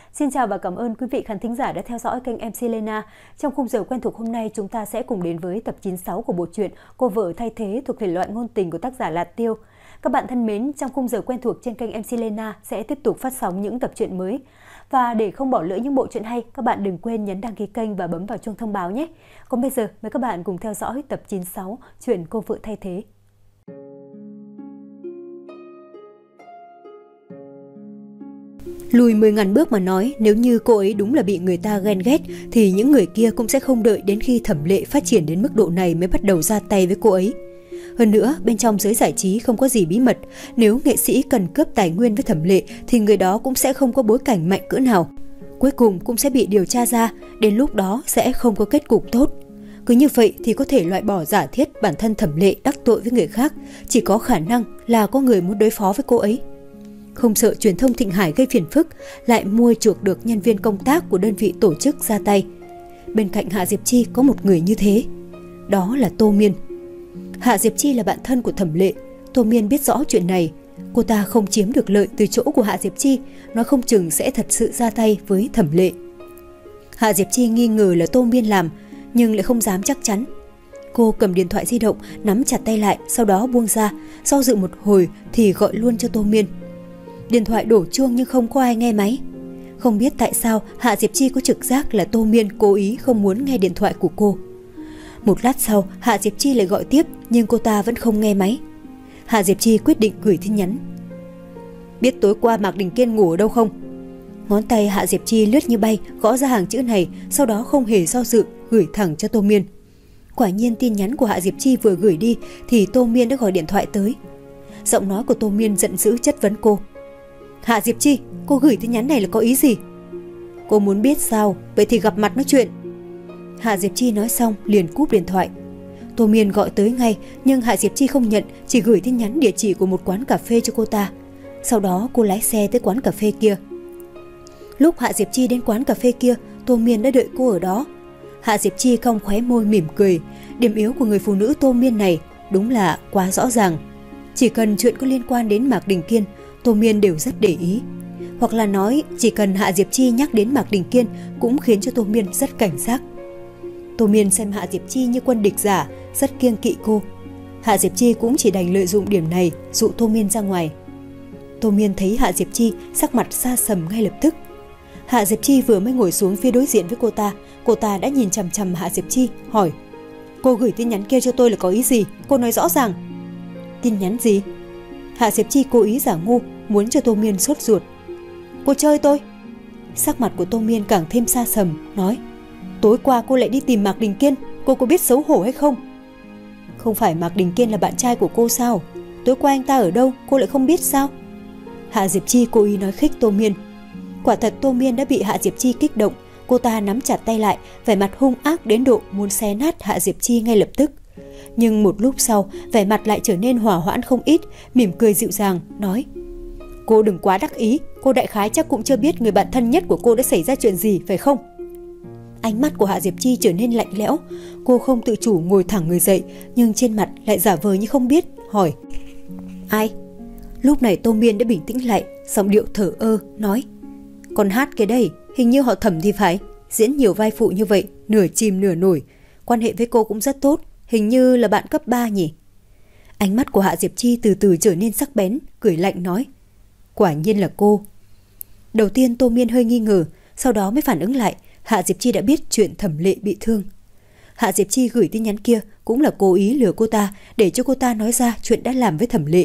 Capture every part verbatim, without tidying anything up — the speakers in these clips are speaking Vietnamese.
Xin chào và cảm ơn quý vị khán thính giả đã theo dõi kênh em xê Lena. Trong khung giờ quen thuộc hôm nay, chúng ta sẽ cùng đến với tập chín mươi sáu của bộ truyện Cô vợ thay thế thuộc thể loại ngôn tình của tác giả Lạt Tiêu. Các bạn thân mến, trong khung giờ quen thuộc trên kênh em xê Lena sẽ tiếp tục phát sóng những tập truyện mới. Và để không bỏ lỡ những bộ truyện hay, các bạn đừng quên nhấn đăng ký kênh và bấm vào chuông thông báo nhé. Còn bây giờ, mời các bạn cùng theo dõi tập chín mươi sáu truyện Cô vợ thay thế. Lùi mười ngàn bước mà nói, nếu như cô ấy đúng là bị người ta ghen ghét thì những người kia cũng sẽ không đợi đến khi Thẩm Lệ phát triển đến mức độ này mới bắt đầu ra tay với cô ấy. Hơn nữa, bên trong giới giải trí không có gì bí mật, nếu nghệ sĩ cần cướp tài nguyên với Thẩm Lệ thì người đó cũng sẽ không có bối cảnh mạnh cỡ nào. Cuối cùng cũng sẽ bị điều tra ra, đến lúc đó sẽ không có kết cục tốt. Cứ như vậy thì có thể loại bỏ giả thiết bản thân Thẩm Lệ đắc tội với người khác, chỉ có khả năng là có người muốn đối phó với cô ấy. Không sợ truyền thông Thịnh Hải gây phiền phức, lại mua chuộc được nhân viên công tác của đơn vị tổ chức ra tay. Bên cạnh Hạ Diệp Chi có một người như thế, đó là Tô Miên. Hạ Diệp Chi là bạn thân của Thẩm Lệ, Tô Miên biết rõ chuyện này. Cô ta không chiếm được lợi từ chỗ của Hạ Diệp Chi, nó không chừng sẽ thật sự ra tay với Thẩm Lệ. Hạ Diệp Chi nghi ngờ là Tô Miên làm, nhưng lại không dám chắc chắn. Cô cầm điện thoại di động, nắm chặt tay lại, sau đó buông ra, do dự một hồi thì gọi luôn cho Tô Miên. Điện thoại đổ chuông nhưng không có ai nghe máy. Không biết tại sao Hạ Diệp Chi có trực giác là Tô Miên cố ý không muốn nghe điện thoại của cô. Một lát sau, Hạ Diệp Chi lại gọi tiếp nhưng cô ta vẫn không nghe máy. Hạ Diệp Chi quyết định gửi tin nhắn. Biết tối qua Mạc Đình Kiên ngủ ở đâu không? Ngón tay Hạ Diệp Chi lướt như bay, gõ ra hàng chữ này, sau đó không hề do dự, gửi thẳng cho Tô Miên. Quả nhiên tin nhắn của Hạ Diệp Chi vừa gửi đi thì Tô Miên đã gọi điện thoại tới. Giọng nói của Tô Miên giận dữ chất vấn cô. Hạ Diệp Chi, cô gửi tin nhắn này là có ý gì? Cô muốn biết sao? Vậy thì gặp mặt nói chuyện. Hạ Diệp Chi nói xong liền cúp điện thoại. Tô Miên gọi tới ngay, nhưng Hạ Diệp Chi không nhận, chỉ gửi tin nhắn địa chỉ của một quán cà phê cho cô ta. Sau đó cô lái xe tới quán cà phê kia. Lúc Hạ Diệp Chi đến quán cà phê kia, Tô Miên đã đợi cô ở đó. Hạ Diệp Chi cong khóe môi mỉm cười. Điểm yếu của người phụ nữ Tô Miên này đúng là quá rõ ràng. Chỉ cần chuyện có liên quan đến Mạc Đình Kiên, Tô Miên đều rất để ý. Hoặc là nói, chỉ cần Hạ Diệp Chi nhắc đến Mạc Đình Kiên cũng khiến cho Tô Miên rất cảnh giác. Tô Miên xem Hạ Diệp Chi như quân địch giả, rất kiêng kỵ cô. Hạ Diệp Chi cũng chỉ đành lợi dụng điểm này dụ Tô Miên ra ngoài. Tô Miên thấy Hạ Diệp Chi sắc mặt xa sầm ngay lập tức. Hạ Diệp Chi vừa mới ngồi xuống phía đối diện với cô ta, cô ta đã nhìn chằm chằm Hạ Diệp Chi, hỏi: Cô gửi tin nhắn kia cho tôi là có ý gì? Cô nói rõ ràng. Tin nhắn gì? Hạ Diệp Chi cố ý giả ngu, muốn cho Tô Miên sốt ruột. Cô chơi tôi. Sắc mặt của Tô Miên càng thêm xa sầm, nói: Tối qua cô lại đi tìm Mạc Đình Kiên, cô có biết xấu hổ hay không? Không phải Mạc Đình Kiên là bạn trai của cô sao? Tối qua anh ta ở đâu, cô lại không biết sao? Hạ Diệp Chi cố ý nói khích Tô Miên. Quả thật Tô Miên đã bị Hạ Diệp Chi kích động, cô ta nắm chặt tay lại, vẻ mặt hung ác đến độ muốn xé nát Hạ Diệp Chi ngay lập tức. Nhưng một lúc sau, vẻ mặt lại trở nên hòa hoãn không ít, mỉm cười dịu dàng, nói: Cô đừng quá đắc ý, cô đại khái chắc cũng chưa biết người bạn thân nhất của cô đã xảy ra chuyện gì, phải không? Ánh mắt của Hạ Diệp Chi trở nên lạnh lẽo, cô không tự chủ ngồi thẳng người dậy, nhưng trên mặt lại giả vờ như không biết, hỏi: Ai? Lúc này Tô Miên đã bình tĩnh lại, giọng điệu thở ơ, nói: Con hát cái đây, hình như họ Thẩm thì phải, diễn nhiều vai phụ như vậy, nửa chìm nửa nổi, quan hệ với cô cũng rất tốt, hình như là bạn cấp ba nhỉ? Ánh mắt của Hạ Diệp Chi từ từ trở nên sắc bén, cười lạnh nói: Quả nhiên là cô. Đầu tiên Tô Miên hơi nghi ngờ, sau đó mới phản ứng lại, Hạ Diệp Chi đã biết chuyện Thẩm Lệ bị thương. Hạ Diệp Chi gửi tin nhắn kia cũng là cố ý lừa cô ta, để cho cô ta nói ra chuyện đã làm với Thẩm Lệ.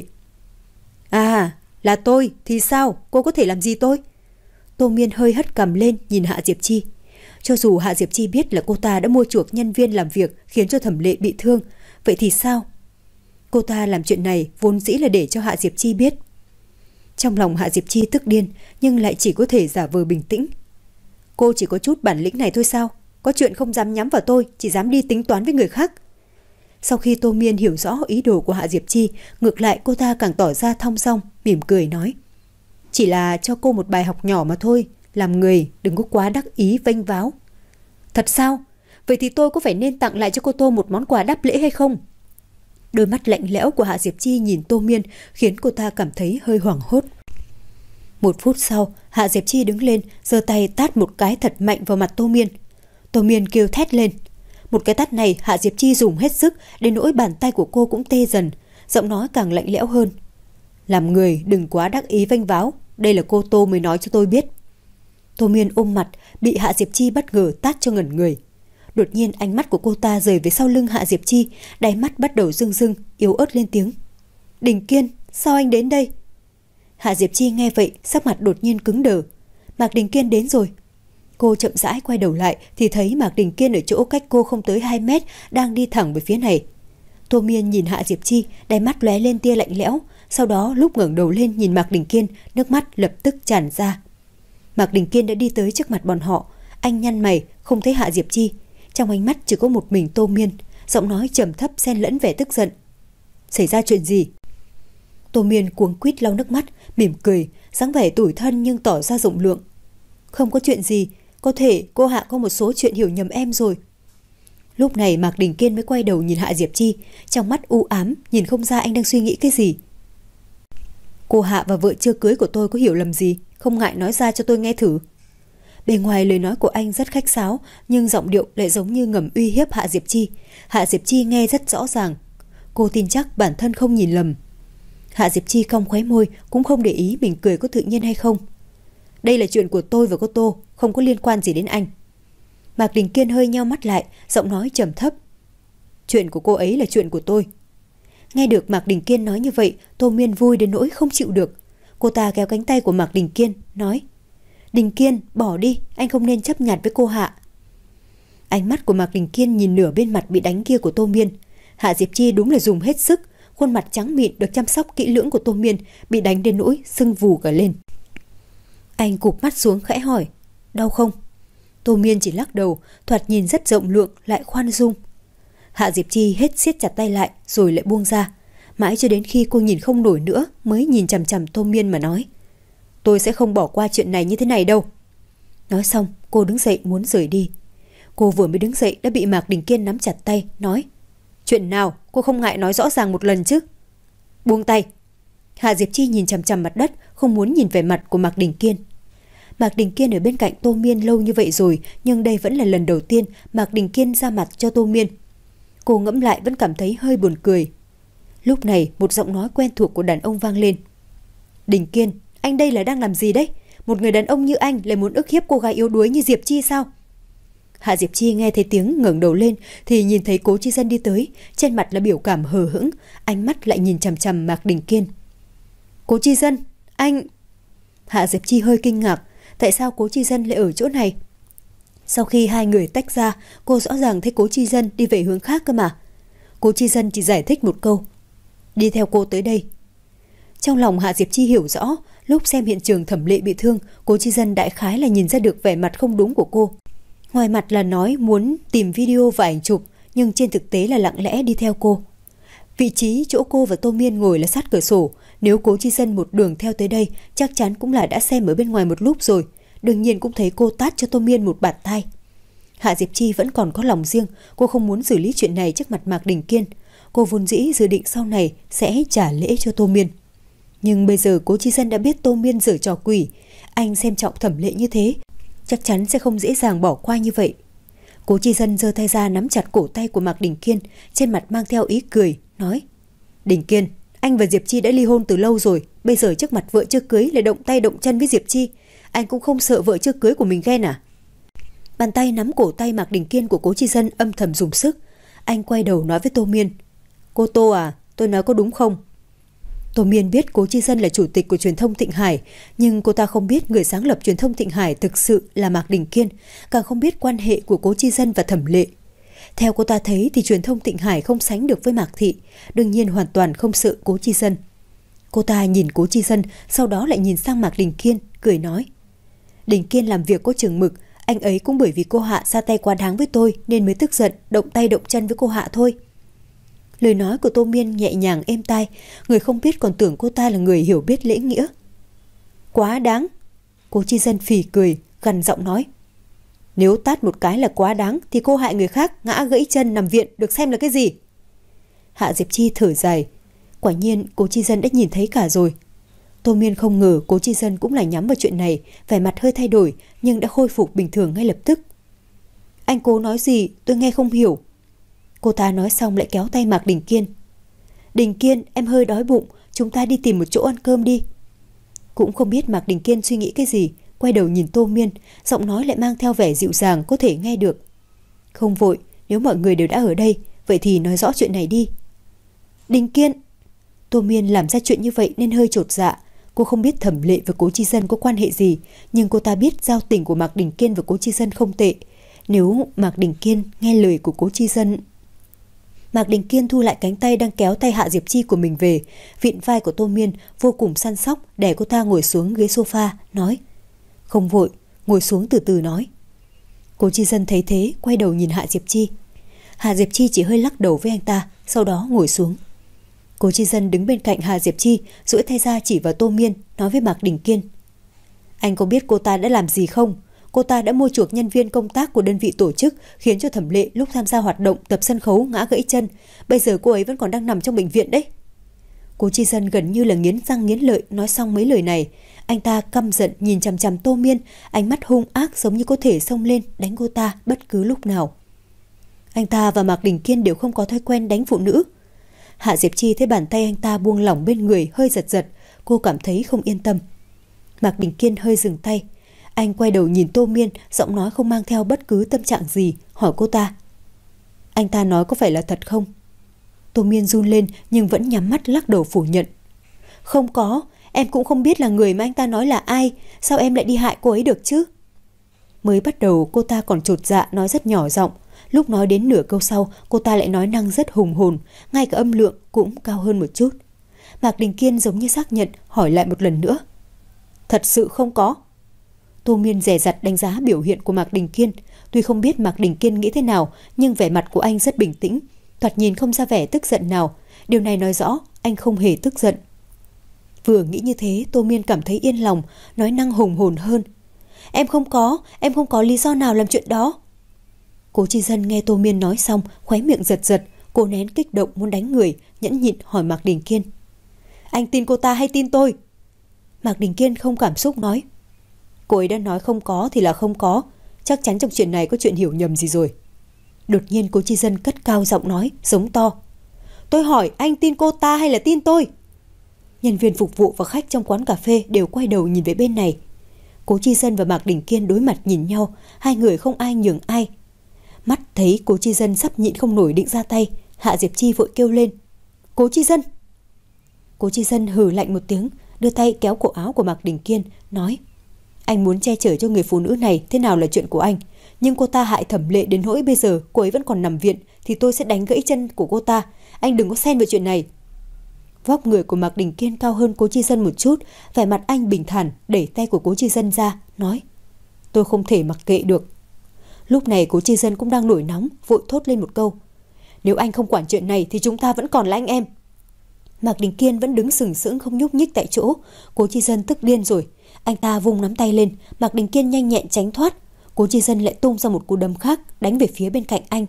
À, là tôi, thì sao? Cô có thể làm gì tôi? Tô Miên hơi hất cằm lên nhìn Hạ Diệp Chi. Cho dù Hạ Diệp Chi biết là cô ta đã mua chuộc nhân viên làm việc khiến cho Thẩm Lệ bị thương, vậy thì sao? Cô ta làm chuyện này vốn dĩ là để cho Hạ Diệp Chi biết. Trong lòng Hạ Diệp Chi tức điên, nhưng lại chỉ có thể giả vờ bình tĩnh. Cô chỉ có chút bản lĩnh này thôi sao? Có chuyện không dám nhắm vào tôi, chỉ dám đi tính toán với người khác. Sau khi Tô Miên hiểu rõ ý đồ của Hạ Diệp Chi, ngược lại cô ta càng tỏ ra thong dong, mỉm cười nói: Chỉ là cho cô một bài học nhỏ mà thôi, làm người đừng có quá đắc ý vênh váo. Thật sao? Vậy thì tôi có phải nên tặng lại cho cô Tô một món quà đáp lễ hay không? Đôi mắt lạnh lẽo của Hạ Diệp Chi nhìn Tô Miên khiến cô ta cảm thấy hơi hoảng hốt. Một phút sau, Hạ Diệp Chi đứng lên, giơ tay tát một cái thật mạnh vào mặt Tô Miên. Tô Miên kêu thét lên. Một cái tát này Hạ Diệp Chi dùng hết sức, đến nỗi bàn tay của cô cũng tê dần, giọng nói càng lạnh lẽo hơn. Làm người đừng quá đắc ý vênh váo, đây là cô Tô mới nói cho tôi biết. Tô Miên ôm mặt, bị Hạ Diệp Chi bất ngờ tát cho ngẩn người. Đột nhiên ánh mắt của cô ta rời về sau lưng Hạ Diệp Chi, đáy mắt bắt đầu rưng rưng, yếu ớt lên tiếng. Đình Kiên, sao anh đến đây? Hạ Diệp Chi nghe vậy, sắc mặt đột nhiên cứng đờ. Mạc Đình Kiên đến rồi. Cô chậm rãi quay đầu lại thì thấy Mạc Đình Kiên ở chỗ cách cô không tới hai mét đang đi thẳng về phía này. Tô Miên nhìn Hạ Diệp Chi, đáy mắt lóe lên tia lạnh lẽo, sau đó lúc ngẩng đầu lên nhìn Mạc Đình Kiên, nước mắt lập tức tràn ra. Mạc Đình Kiên đã đi tới trước mặt bọn họ, anh nhăn mày, không thấy Hạ Diệp Chi, trong ánh mắt chỉ có một mình Tô Miên, giọng nói trầm thấp xen lẫn vẻ tức giận. Xảy ra chuyện gì? Tô Miên cuống quýt lau nước mắt, mỉm cười, dáng vẻ tủi thân nhưng tỏ ra rộng lượng. Không có chuyện gì, có thể cô Hạ có một số chuyện hiểu nhầm em rồi. Lúc này Mạc Đình Kiên mới quay đầu nhìn Hạ Diệp Chi, trong mắt u ám, nhìn không ra anh đang suy nghĩ cái gì. Cô Hạ và vợ chưa cưới của tôi có hiểu lầm gì, không ngại nói ra cho tôi nghe thử. Bề ngoài lời nói của anh rất khách sáo, nhưng giọng điệu lại giống như ngầm uy hiếp Hạ Diệp Chi. Hạ Diệp Chi nghe rất rõ ràng. Cô tin chắc bản thân không nhìn lầm. Hạ Diệp Chi cong khóe môi, cũng không để ý mình cười có tự nhiên hay không. Đây là chuyện của tôi và cô Tô, không có liên quan gì đến anh. Mạc Đình Kiên hơi nheo mắt lại, giọng nói trầm thấp. Chuyện của cô ấy là chuyện của tôi. Nghe được Mạc Đình Kiên nói như vậy, Tô Miên vui đến nỗi không chịu được. Cô ta kéo cánh tay của Mạc Đình Kiên, nói. Đình Kiên, bỏ đi, anh không nên chấp nhặt với cô Hạ. Ánh mắt của Mạc Đình Kiên nhìn nửa bên mặt bị đánh kia của Tô Miên. Hạ Diệp Chi đúng là dùng hết sức, khuôn mặt trắng mịn được chăm sóc kỹ lưỡng của Tô Miên bị đánh đến nỗi sưng vù cả lên. Anh cụp mắt xuống khẽ hỏi, đau không? Tô Miên chỉ lắc đầu, thoạt nhìn rất rộng lượng lại khoan dung. Hạ Diệp Chi hết siết chặt tay lại rồi lại buông ra, mãi cho đến khi cô nhìn không nổi nữa mới nhìn chằm chằm Tô Miên mà nói. Tôi sẽ không bỏ qua chuyện này như thế này đâu. Nói xong cô đứng dậy muốn rời đi. Cô vừa mới đứng dậy đã bị Mạc Đình Kiên nắm chặt tay, nói. Chuyện nào cô không ngại nói rõ ràng một lần chứ? Buông tay. Hạ Diệp Chi nhìn chằm chằm mặt đất, không muốn nhìn về mặt của Mạc Đình Kiên. Mạc Đình Kiên ở bên cạnh Tô Miên lâu như vậy rồi, nhưng đây vẫn là lần đầu tiên Mạc Đình Kiên ra mặt cho Tô Miên. Cô ngẫm lại vẫn cảm thấy hơi buồn cười. Lúc này một giọng nói quen thuộc của đàn ông vang lên. Đình Kiên, anh đây là đang làm gì đấy? Một người đàn ông như anh lại muốn ức hiếp cô gái yếu đuối như Diệp Chi sao? Hạ Diệp Chi nghe thấy tiếng ngẩng đầu lên thì nhìn thấy Cố Chi Dân đi tới, trên mặt là biểu cảm hờ hững, ánh mắt lại nhìn chằm chằm Mạc Đình Kiên. Cố Chi Dân, anh... Hạ Diệp Chi hơi kinh ngạc, tại sao Cố Chi Dân lại ở chỗ này? Sau khi hai người tách ra, cô rõ ràng thấy Cố Chi Dân đi về hướng khác cơ mà. Cố Chi Dân chỉ giải thích một câu. Đi theo cô tới đây. Trong lòng Hạ Diệp Chi hiểu rõ, lúc xem hiện trường thẩm lệ bị thương, Cố Chi Dân đại khái là nhìn ra được vẻ mặt không đúng của cô. Ngoài mặt là nói muốn tìm video và ảnh chụp, nhưng trên thực tế là lặng lẽ đi theo cô. Vị trí chỗ cô và Tô Miên ngồi là sát cửa sổ, nếu Cố Chi Dân một đường theo tới đây, chắc chắn cũng là đã xem ở bên ngoài một lúc rồi, đương nhiên cũng thấy cô tát cho Tô Miên một bạt tai. Hạ Diệp Chi vẫn còn có lòng riêng, cô không muốn xử lý chuyện này trước mặt Mạc Đình Kiên. Cô vốn dĩ dự định sau này sẽ trả lễ cho Tô Miên. Nhưng bây giờ Cố Chi Dân đã biết Tô Miên giở trò quỷ, anh xem trọng thẩm lệ như thế, chắc chắn sẽ không dễ dàng bỏ qua như vậy. Cố Chi Dân giơ tay ra nắm chặt cổ tay của Mạc Đình Kiên, trên mặt mang theo ý cười, nói. Đình Kiên, anh và Diệp Chi đã ly hôn từ lâu rồi, bây giờ trước mặt vợ chưa cưới lại động tay động chân với Diệp Chi, anh cũng không sợ vợ chưa cưới của mình ghen à? Bàn tay nắm cổ tay Mạc Đình Kiên của Cố Chi Dân âm thầm dùng sức. Anh quay đầu nói với Tô Miên. Cô Tô à, tôi nói có đúng không? Tô Miên biết Cố Chi Dân là chủ tịch của truyền thông Thịnh Hải, nhưng cô ta không biết người sáng lập truyền thông Thịnh Hải thực sự là Mạc Đình Kiên, càng không biết quan hệ của Cố Chi Dân và Thẩm Lệ. Theo cô ta thấy thì truyền thông Thịnh Hải không sánh được với Mạc Thị, đương nhiên hoàn toàn không sợ Cố Chi Dân. Cô ta nhìn Cố Chi Dân, sau đó lại nhìn sang Mạc Đình Kiên, cười nói. Đình Kiên làm việc có chừng mực, anh ấy cũng bởi vì cô Hạ ra tay quá đáng với tôi nên mới tức giận, động tay động chân với cô Hạ thôi. Lời nói của Tô Miên nhẹ nhàng êm tai, người không biết còn tưởng cô ta là người hiểu biết lễ nghĩa. Quá đáng. Cố Chi Dân phì cười, gằn giọng nói. Nếu tát một cái là quá đáng thì cô hại người khác ngã gãy chân nằm viện được xem là cái gì? Hạ Diệp Chi thở dài. Quả nhiên Cố Chi Dân đã nhìn thấy cả rồi. Tô Miên không ngờ Cố Chi Dân cũng lại nhắm vào chuyện này, vẻ mặt hơi thay đổi nhưng đã khôi phục bình thường ngay lập tức. Anh Cố nói gì tôi nghe không hiểu. Cô ta nói xong lại kéo tay Mạc Đình Kiên. Đình Kiên, em hơi đói bụng, chúng ta đi tìm một chỗ ăn cơm đi. Cũng không biết Mạc Đình Kiên suy nghĩ cái gì, quay đầu nhìn Tô Miên, giọng nói lại mang theo vẻ dịu dàng có thể nghe được. Không vội, nếu mọi người đều đã ở đây, vậy thì nói rõ chuyện này đi. Đình Kiên. Tô Miên làm ra chuyện như vậy nên hơi chột dạ. Cô không biết Thẩm Lệ và Cố Chi Dân có quan hệ gì, nhưng cô ta biết giao tình của Mạc Đình Kiên và Cố Chi Dân không tệ. Nếu Mạc Đình Kiên nghe lời của Cố Chi Dân... Mạc Đình Kiên thu lại cánh tay đang kéo tay Hạ Diệp Chi của mình về, vịn vai của Tô Miên vô cùng săn sóc, đè cô ta ngồi xuống ghế sofa, nói: Không vội, ngồi xuống từ từ nói. Cố Chi Dân thấy thế, quay đầu nhìn Hạ Diệp Chi. Hạ Diệp Chi chỉ hơi lắc đầu với anh ta, sau đó ngồi xuống. Cố Chi Dân đứng bên cạnh Hạ Diệp Chi, duỗi tay ra chỉ vào Tô Miên, nói với Mạc Đình Kiên: Anh có biết cô ta đã làm gì không? Cô ta đã mua chuộc nhân viên công tác của đơn vị tổ chức, khiến cho Thẩm Lệ lúc tham gia hoạt động tập sân khấu ngã gãy chân. Bây giờ cô ấy vẫn còn đang nằm trong bệnh viện đấy. Cố Chi Dân gần như là nghiến răng nghiến lợi nói xong mấy lời này. Anh ta căm giận nhìn chằm chằm Tô Miên, ánh mắt hung ác giống như có thể xông lên đánh cô ta bất cứ lúc nào. Anh ta và Mạc Đình Kiên đều không có thói quen đánh phụ nữ. Hạ Diệp Chi thấy bàn tay anh ta buông lỏng bên người hơi giật giật, cô cảm thấy không yên tâm. Mạc Đình Kiên hơi dừng tay. Anh quay đầu nhìn Tô Miên, giọng nói không mang theo bất cứ tâm trạng gì, hỏi cô ta: Anh ta nói có phải là thật không? Tô Miên run lên nhưng vẫn nhắm mắt lắc đầu phủ nhận. Không có, em cũng không biết là người mà anh ta nói là ai, sao em lại đi hại cô ấy được chứ? Mới bắt đầu cô ta còn chột dạ nói rất nhỏ giọng, lúc nói đến nửa câu sau cô ta lại nói năng rất hùng hồn, ngay cả âm lượng cũng cao hơn một chút. Mạc Đình Kiên giống như xác nhận, hỏi lại một lần nữa. Thật sự không có. Tô Miên dè dặt đánh giá biểu hiện của Mạc Đình Kiên. Tuy không biết Mạc Đình Kiên nghĩ thế nào, nhưng vẻ mặt của anh rất bình tĩnh, thoạt nhìn không ra vẻ tức giận nào. Điều này nói rõ anh không hề tức giận. Vừa nghĩ như thế, Tô Miên cảm thấy yên lòng, nói năng hùng hồn hơn. Em không có, em không có lý do nào làm chuyện đó. Cố Chi Dân nghe Tô Miên nói xong, khóe miệng giật giật, cô nén kích động muốn đánh người, nhẫn nhịn hỏi Mạc Đình Kiên. Anh tin cô ta hay tin tôi? Mạc Đình Kiên không cảm xúc nói. Cô ấy đã nói không có thì là không có, chắc chắn trong chuyện này có chuyện hiểu nhầm gì rồi. Đột nhiên Cố Chi Dân cất cao giọng nói, giống to. Tôi hỏi anh tin cô ta hay là tin tôi? Nhân viên phục vụ và khách trong quán cà phê đều quay đầu nhìn về bên này. Cố Chi Dân và Mạc Đình Kiên đối mặt nhìn nhau, hai người không ai nhường ai. Mắt thấy Cố Chi Dân sắp nhịn không nổi định ra tay, Hạ Diệp Chi vội kêu lên. Cố Chi Dân! Cố Chi Dân hừ lạnh một tiếng, đưa tay kéo cổ áo của Mạc Đình Kiên, nói. Anh muốn che chở cho người phụ nữ này thế nào là chuyện của anh, nhưng cô ta hại Thẩm Lệ đến nỗi bây giờ cô ấy vẫn còn nằm viện thì tôi sẽ đánh gãy chân của cô ta. Anh đừng có xen vào chuyện này. Vóc người của Mạc Đình Kiên cao hơn Cố Chi Dân một chút, vẻ mặt anh bình thản đẩy tay của Cố Chi Dân ra, nói. Tôi không thể mặc kệ được. Lúc này Cố Chi Dân cũng đang nổi nóng, vội thốt lên một câu. Nếu anh không quản chuyện này thì chúng ta vẫn còn là anh em. Mạc Đình Kiên vẫn đứng sừng sững không nhúc nhích tại chỗ. Cố Chi Dân tức điên rồi. Anh ta vung nắm tay lên, Mạc Đình Kiên nhanh nhẹn tránh thoát. Cố Chi Dân lại tung ra một cú đấm khác, đánh về phía bên cạnh anh.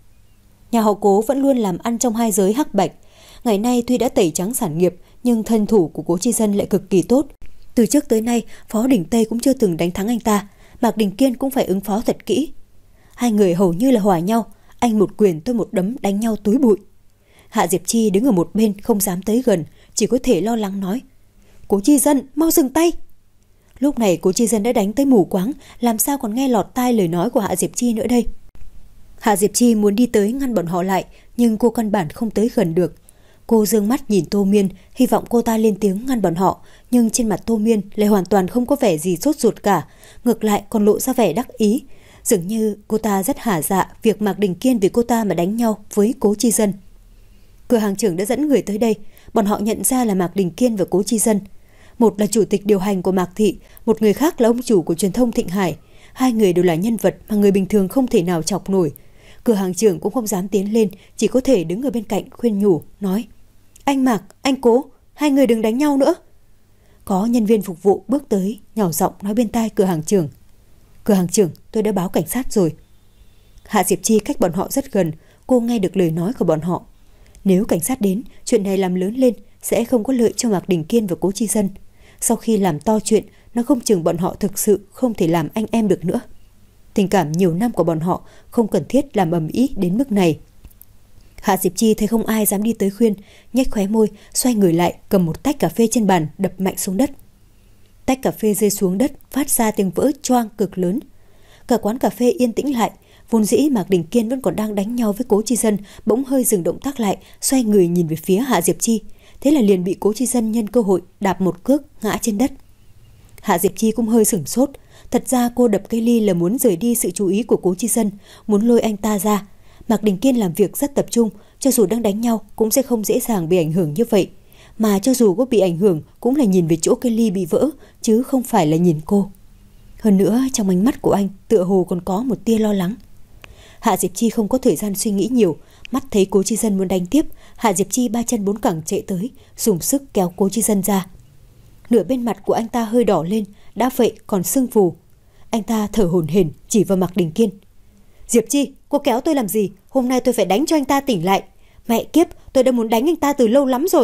Nhà họ Cố vẫn luôn làm ăn trong hai giới hắc bạch. Ngày nay tuy đã tẩy trắng sản nghiệp, nhưng thân thủ của Cố Chi Dân lại cực kỳ tốt. Từ trước tới nay, Phó Đình Tây cũng chưa từng đánh thắng anh ta. Mạc Đình Kiên cũng phải ứng phó thật kỹ. Hai người hầu như là hòa nhau, anh một quyền tôi một đấm đánh nhau túi bụi. Hạ Diệp Chi đứng ở một bên không dám tới gần, chỉ có thể lo lắng nói. Cố Chi Dân, mau dừng tay! Lúc này Cố Chi Dân đã đánh tới mù quáng, làm sao còn nghe lọt tai lời nói của Hạ Diệp Chi nữa đây. Hạ Diệp Chi muốn đi tới ngăn bọn họ lại, nhưng cô căn bản không tới gần được. Cô dương mắt nhìn Tô Miên, hy vọng cô ta lên tiếng ngăn bọn họ, nhưng trên mặt Tô Miên lại hoàn toàn không có vẻ gì sốt ruột cả, ngược lại còn lộ ra vẻ đắc ý. Dường như cô ta rất hả dạ việc Mạc Đình Kiên vì cô ta mà đánh nhau với Cố Chi Dân. Cửa hàng trưởng đã dẫn người tới đây, bọn họ nhận ra là Mạc Đình Kiên và Cố Chi Dân. Một là chủ tịch điều hành của Mạc Thị, một người khác là ông chủ của truyền thông Thịnh Hải. Hai người đều là nhân vật mà người bình thường không thể nào chọc nổi. Cửa hàng trưởng cũng không dám tiến lên, chỉ có thể đứng ở bên cạnh khuyên nhủ, nói. Anh Mạc, anh Cố, hai người đừng đánh nhau nữa. Có nhân viên phục vụ bước tới, nhỏ giọng nói bên tai cửa hàng trưởng. Cửa hàng trưởng, tôi đã báo cảnh sát rồi. Hạ Diệp Chi cách bọn họ rất gần, cô nghe được lời nói của bọn họ. Nếu cảnh sát đến, chuyện này làm lớn lên sẽ không có lợi cho Mạc Đình Kiên và Cố Chi Dân. sau khi làm to chuyện, nó không chừng bọn họ thực sự không thể làm anh em được nữa. Tình cảm nhiều năm của bọn họ không cần thiết làm ầm ĩ đến mức này. Hạ Diệp Chi thấy không ai dám đi tới khuyên, nhếch khóe môi, xoay người lại, cầm một tách cà phê trên bàn đập mạnh xuống đất. Tách cà phê rơi xuống đất, phát ra tiếng vỡ choang cực lớn. Cả quán cà phê yên tĩnh lại. Vốn dĩ Mạc Đình Kiên vẫn còn đang đánh nhau với Cố Chi Dân, bỗng hơi dừng động tác lại, xoay người nhìn về phía Hạ Diệp Chi. Thế là liền bị Cố Chi Dân nhân cơ hội đạp một cước ngã trên đất. Hạ Diệp Chi cũng hơi sửng sốt. Thật ra cô đập cây ly là muốn rời đi sự chú ý của Cố Chi Dân, muốn lôi anh ta ra. Mạc Đình Kiên làm việc rất tập trung, cho dù đang đánh nhau cũng sẽ không dễ dàng bị ảnh hưởng như vậy. Mà cho dù có bị ảnh hưởng cũng là nhìn về chỗ cây ly bị vỡ, chứ không phải là nhìn cô. Hơn nữa trong ánh mắt của anh tựa hồ còn có một tia lo lắng. Hạ Diệp Chi không có thời gian suy nghĩ nhiều, mắt thấy Cố Chi Dân muốn đánh tiếp, Hạ Diệp Chi ba chân bốn cẳng chạy tới, dùng sức kéo Cố Chi Dân ra. Nửa bên mặt của anh ta hơi đỏ lên, đã vậy còn sưng phù. Anh ta thở hổn hển chỉ vào Mạc Đình Kiên. Diệp Chi, cô kéo tôi làm gì? Hôm nay tôi phải đánh cho anh ta tỉnh lại. Mẹ kiếp, tôi đã muốn đánh anh ta từ lâu lắm rồi.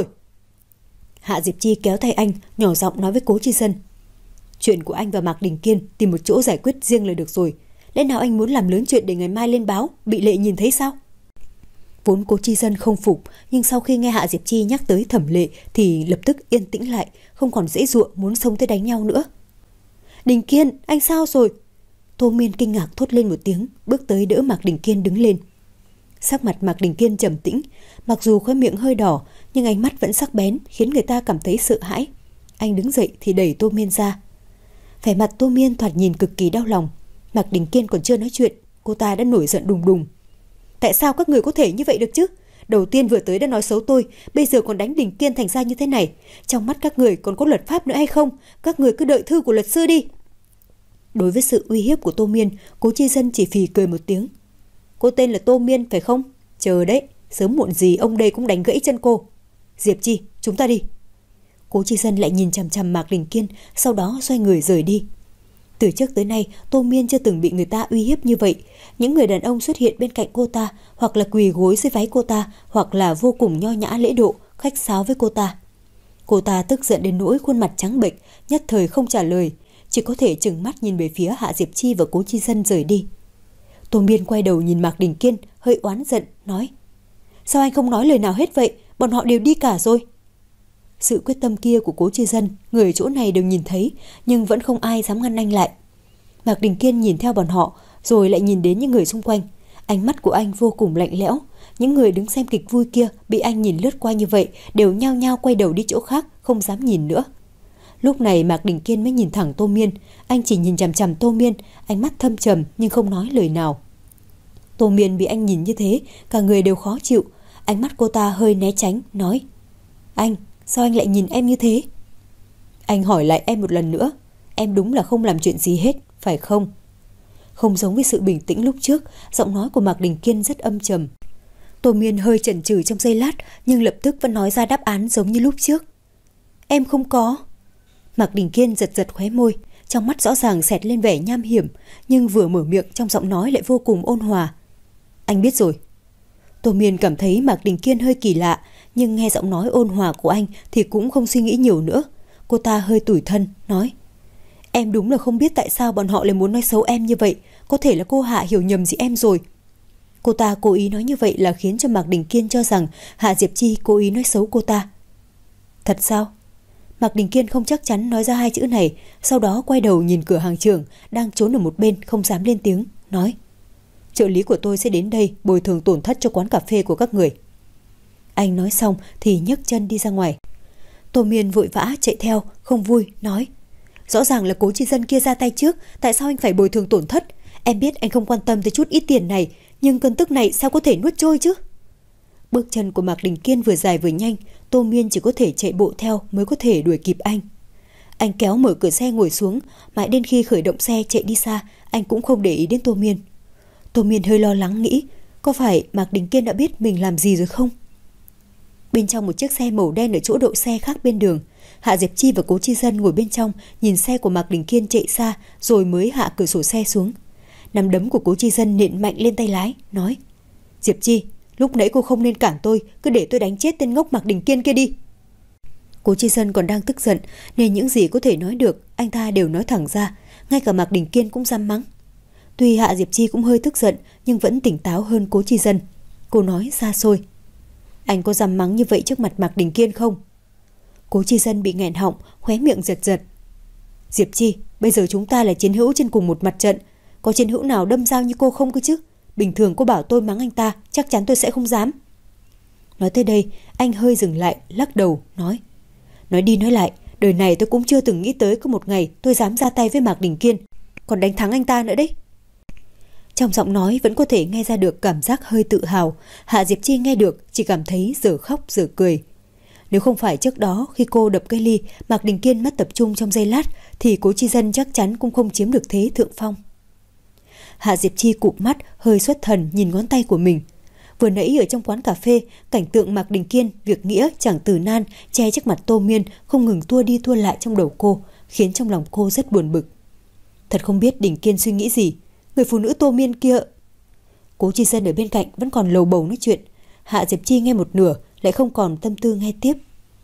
Hạ Diệp Chi kéo tay anh, nhỏ giọng nói với Cố Chi Dân. Chuyện của anh và Mạc Đình Kiên tìm một chỗ giải quyết riêng là được rồi. Lẽ nào anh muốn làm lớn chuyện để ngày mai lên báo, bị Lệ nhìn thấy sao? Vốn Cố Chi Dân không phục, nhưng sau khi nghe Hạ Diệp Chi nhắc tới Thẩm Lệ thì lập tức yên tĩnh lại, không còn dễ dụa muốn xông tới đánh nhau nữa. Đình Kiên, anh sao rồi? Tô Miên kinh ngạc thốt lên một tiếng, bước tới đỡ Mạc Đình Kiên đứng lên. Sắc mặt Mạc Đình Kiên trầm tĩnh, mặc dù khóe miệng hơi đỏ, nhưng ánh mắt vẫn sắc bén, khiến người ta cảm thấy sợ hãi. Anh đứng dậy thì đẩy Tô Miên ra. Vẻ mặt Tô Miên thoạt nhìn cực kỳ đau lòng. Mạc Đình Kiên còn chưa nói chuyện, cô ta đã nổi giận đùng đùng. Tại sao các người có thể như vậy được chứ? Đầu tiên vừa tới đã nói xấu tôi, bây giờ còn đánh Đình Kiên thành ra như thế này. Trong mắt các người còn có luật pháp nữa hay không? Các người cứ đợi thư của luật sư đi. Đối với sự uy hiếp của Tô Miên, Cố Chi Dân chỉ phì cười một tiếng. Cô tên là Tô Miên phải không? Chờ đấy, sớm muộn gì ông đây cũng đánh gãy chân cô. Diệp Chi, chúng ta đi. Cố Chi Dân lại nhìn chằm chằm Mạc Đình Kiên, sau đó xoay người rời đi. Từ trước tới nay, Tô Miên chưa từng bị người ta uy hiếp như vậy. Những người đàn ông xuất hiện bên cạnh cô ta, hoặc là quỳ gối dưới váy cô ta, hoặc là vô cùng nho nhã lễ độ, khách sáo với cô ta. Cô ta tức giận đến nỗi khuôn mặt trắng bệch, nhất thời không trả lời, chỉ có thể trừng mắt nhìn về phía Hạ Diệp Chi và Cố Chi Dân rời đi. Tô Miên quay đầu nhìn Mạc Đình Kiên, hơi oán giận, nói: Sao anh không nói lời nào hết vậy? Bọn họ đều đi cả rồi. Sự quyết tâm kia của Cố Chi Dân, người ở chỗ này đều nhìn thấy, nhưng vẫn không ai dám ngăn anh lại. Mạc Đình Kiên nhìn theo bọn họ, rồi lại nhìn đến những người xung quanh. Ánh mắt của anh vô cùng lạnh lẽo. Những người đứng xem kịch vui kia bị anh nhìn lướt qua như vậy, đều nhao nhao quay đầu đi chỗ khác, không dám nhìn nữa. Lúc này Mạc Đình Kiên mới nhìn thẳng Tô Miên. Anh chỉ nhìn chằm chằm Tô Miên, ánh mắt thâm trầm nhưng không nói lời nào. Tô Miên bị anh nhìn như thế, cả người đều khó chịu. Ánh mắt cô ta hơi né tránh, nói: Anh, sao anh lại nhìn em như thế? Anh hỏi lại em một lần nữa, em đúng là không làm chuyện gì hết, phải không? Không giống với sự bình tĩnh lúc trước, giọng nói của Mạc Đình Kiên rất âm trầm. Tô Miên hơi chần chừ trong giây lát, nhưng lập tức vẫn nói ra đáp án giống như lúc trước. Em không có. Mạc Đình Kiên giật giật khóe môi, trong mắt rõ ràng xẹt lên vẻ nham hiểm, nhưng vừa mở miệng trong giọng nói lại vô cùng ôn hòa. Anh biết rồi. Tô Miên cảm thấy Mạc Đình Kiên hơi kỳ lạ, nhưng nghe giọng nói ôn hòa của anh thì cũng không suy nghĩ nhiều nữa. Cô ta hơi tủi thân, nói: Em đúng là không biết tại sao bọn họ lại muốn nói xấu em như vậy. Có thể là cô Hạ hiểu nhầm gì em rồi. Cô ta cố ý nói như vậy là khiến cho Mạc Đình Kiên cho rằng Hạ Diệp Chi cố ý nói xấu cô ta. Thật sao? Mạc Đình Kiên không chắc chắn nói ra hai chữ này, sau đó quay đầu nhìn cửa hàng trưởng đang trốn ở một bên không dám lên tiếng, nói: Trợ lý của tôi sẽ đến đây bồi thường tổn thất cho quán cà phê của các người. Anh nói xong thì nhấc chân đi ra ngoài. Tô Miên vội vã chạy theo, không vui, nói: Rõ ràng là Cố Chi Dân kia ra tay trước, tại sao anh phải bồi thường tổn thất? Em biết anh không quan tâm tới chút ít tiền này, nhưng cơn tức này sao có thể nuốt trôi chứ? Bước chân của Mạc Đình Kiên vừa dài vừa nhanh, Tô Miên chỉ có thể chạy bộ theo mới có thể đuổi kịp anh. Anh kéo mở cửa xe ngồi xuống, mãi đến khi khởi động xe chạy đi xa, anh cũng không để ý đến Tô Miên. Tô Miên hơi lo lắng nghĩ, có phải Mạc Đình Kiên đã biết mình làm gì rồi không? Bên trong một chiếc xe màu đen ở chỗ đậu xe khác bên đường, Hạ Diệp Chi và Cố Chi Dân ngồi bên trong, nhìn xe của Mạc Đình Kiên chạy xa, rồi mới hạ cửa sổ xe xuống. Nắm đấm của Cố Chi Dân nện mạnh lên tay lái, nói: Diệp Chi, lúc nãy cô không nên cản tôi, cứ để tôi đánh chết tên ngốc Mạc Đình Kiên kia đi. Cố Chi Dân còn đang tức giận nên những gì có thể nói được anh ta đều nói thẳng ra, ngay cả Mạc Đình Kiên cũng dám mắng. Tuy Hạ Diệp Chi cũng hơi tức giận nhưng vẫn tỉnh táo hơn Cố Chi Dân. Cô nói xa xôi: Anh có dám mắng như vậy trước mặt Mạc Đình Kiên không? Cố Chi Dân bị nghẹn họng, khóe miệng giật giật. Diệp Chi, bây giờ chúng ta là chiến hữu trên cùng một mặt trận. Có chiến hữu nào đâm dao như cô không cơ chứ? Bình thường cô bảo tôi mắng anh ta, chắc chắn tôi sẽ không dám. Nói tới đây, anh hơi dừng lại, lắc đầu, nói: Nói đi nói lại, đời này tôi cũng chưa từng nghĩ tới có một ngày tôi dám ra tay với Mạc Đình Kiên, còn đánh thắng anh ta nữa đấy. Trong giọng nói vẫn có thể nghe ra được cảm giác hơi tự hào. Hạ Diệp Chi nghe được chỉ cảm thấy giờ khóc giờ cười. Nếu không phải trước đó khi cô đập cây ly, Mạc Đình Kiên mất tập trung trong giây lát, thì Cố Chi Dân chắc chắn cũng không chiếm được thế thượng phong. Hạ Diệp Chi cụp mắt, hơi xuất thần nhìn ngón tay của mình. Vừa nãy ở trong quán cà phê, cảnh tượng Mạc Đình Kiên việc nghĩa chẳng từ nan che trước mặt Tô Miên không ngừng tua đi tua lại trong đầu cô, khiến trong lòng cô rất buồn bực. Thật không biết Đình Kiên suy nghĩ gì. Người phụ nữ Tô Miên kia... Cố Chi Dân ở bên cạnh vẫn còn lầu bầu nói chuyện. Hạ Diệp Chi nghe một nửa lại không còn tâm tư nghe tiếp.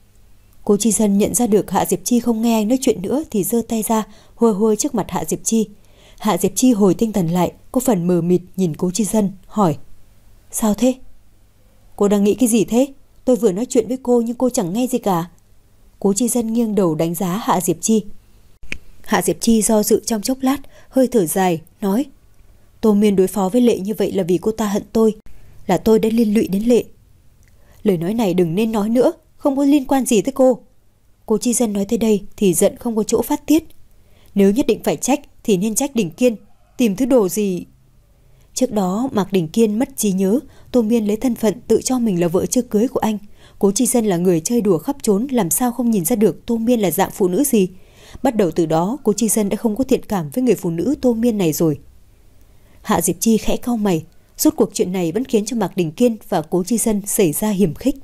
Cố Chi Dân nhận ra được Hạ Diệp Chi không nghe anh nói chuyện nữa thì giơ tay ra hôi hôi trước mặt Hạ Diệp Chi. Hạ Diệp Chi hồi tinh thần lại, có phần mờ mịt nhìn Cố Chi Dân, hỏi: Sao thế? Cô đang nghĩ cái gì thế? Tôi vừa nói chuyện với cô nhưng cô chẳng nghe gì cả. Cố Chi Dân nghiêng đầu đánh giá Hạ Diệp Chi. Hạ Diệp Chi do dự trong chốc lát, hơi thở dài, nói: Tô Miên đối phó với Lệ như vậy là vì cô ta hận tôi, là tôi đã liên lụy đến Lệ. Lời nói này đừng nên nói nữa, không có liên quan gì tới cô. Cố Chi Dân nói tới đây thì giận không có chỗ phát tiết. Nếu nhất định phải trách thì nên trách Đình Kiên, tìm thứ đồ gì. Trước đó Mạc Đình Kiên mất trí nhớ, Tô Miên lấy thân phận tự cho mình là vợ chưa cưới của anh. Cố Chi Dân là người chơi đùa khắp trốn, làm sao không nhìn ra được Tô Miên là dạng phụ nữ gì. Bắt đầu từ đó Cố Chi Dân đã không có thiện cảm với người phụ nữ Tô Miên này rồi. Hạ Diệp Chi khẽ cau mày, rốt cuộc chuyện này vẫn khiến cho Mạc Đình Kiên và Cố Chi Dân xảy ra hiểm khích.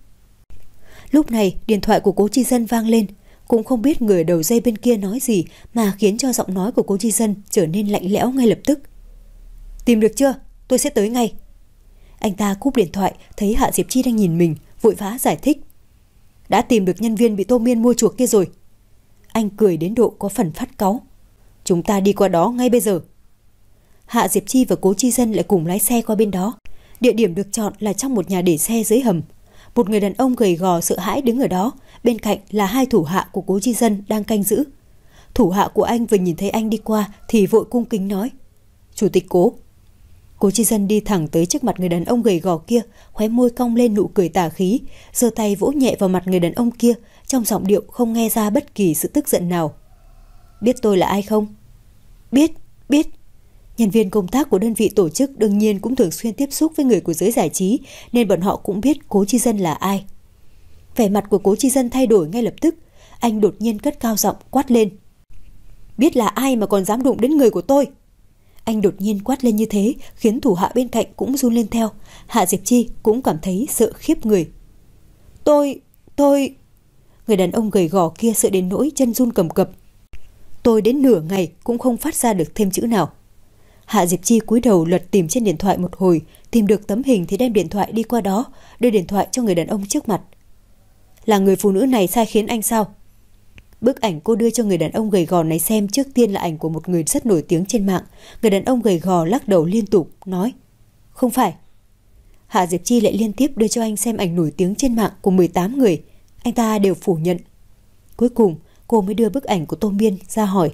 Lúc này điện thoại của Cố Chi Dân vang lên, cũng không biết người đầu dây bên kia nói gì mà khiến cho giọng nói của Cố Chi Dân trở nên lạnh lẽo ngay lập tức. Tìm được chưa? Tôi sẽ tới ngay. Anh ta cúp điện thoại, thấy Hạ Diệp Chi đang nhìn mình, vội vã giải thích. Đã tìm được nhân viên bị Tô Miên mua chuộc kia rồi. Anh cười đến độ có phần phát cáu. Chúng ta đi qua đó ngay bây giờ. Hạ Diệp Chi và Cố Chi Dân lại cùng lái xe qua bên đó. Địa điểm được chọn là trong một nhà để xe dưới hầm. Một người đàn ông gầy gò sợ hãi đứng ở đó, bên cạnh là hai thủ hạ của Cố Chi Dân đang canh giữ. Thủ hạ của anh vừa nhìn thấy anh đi qua thì vội cung kính nói: Chủ tịch Cố. Cố Chi Dân đi thẳng tới trước mặt người đàn ông gầy gò kia, khóe môi cong lên nụ cười tà khí, giơ tay vỗ nhẹ vào mặt người đàn ông kia, trong giọng điệu không nghe ra bất kỳ sự tức giận nào. Biết tôi là ai không? Biết, biết. Nhân viên công tác của đơn vị tổ chức đương nhiên cũng thường xuyên tiếp xúc với người của giới giải trí, nên bọn họ cũng biết Cố Chi Dân là ai. Vẻ mặt của Cố Chi Dân thay đổi ngay lập tức, anh đột nhiên cất cao giọng quát lên: Biết là ai mà còn dám đụng đến người của tôi? Anh đột nhiên quát lên như thế khiến thủ hạ bên cạnh cũng run lên theo. Hạ Diệp Chi cũng cảm thấy sợ khiếp người. Tôi, tôi... Người đàn ông gầy gò kia sợ đến nỗi chân run cầm cập. Tôi đến nửa ngày cũng không phát ra được thêm chữ nào. Hạ Diệp Chi cúi đầu lật tìm trên điện thoại một hồi, tìm được tấm hình thì đem điện thoại đi qua đó, đưa điện thoại cho người đàn ông trước mặt. Là người phụ nữ này sai khiến anh sao? Bức ảnh cô đưa cho người đàn ông gầy gò này xem trước tiên là ảnh của một người rất nổi tiếng trên mạng. Người đàn ông gầy gò lắc đầu liên tục, nói: Không phải. Hạ Diệp Chi lại liên tiếp đưa cho anh xem ảnh nổi tiếng trên mạng của mười tám người. Anh ta đều phủ nhận. Cuối cùng cô mới đưa bức ảnh của Tô Miên ra hỏi: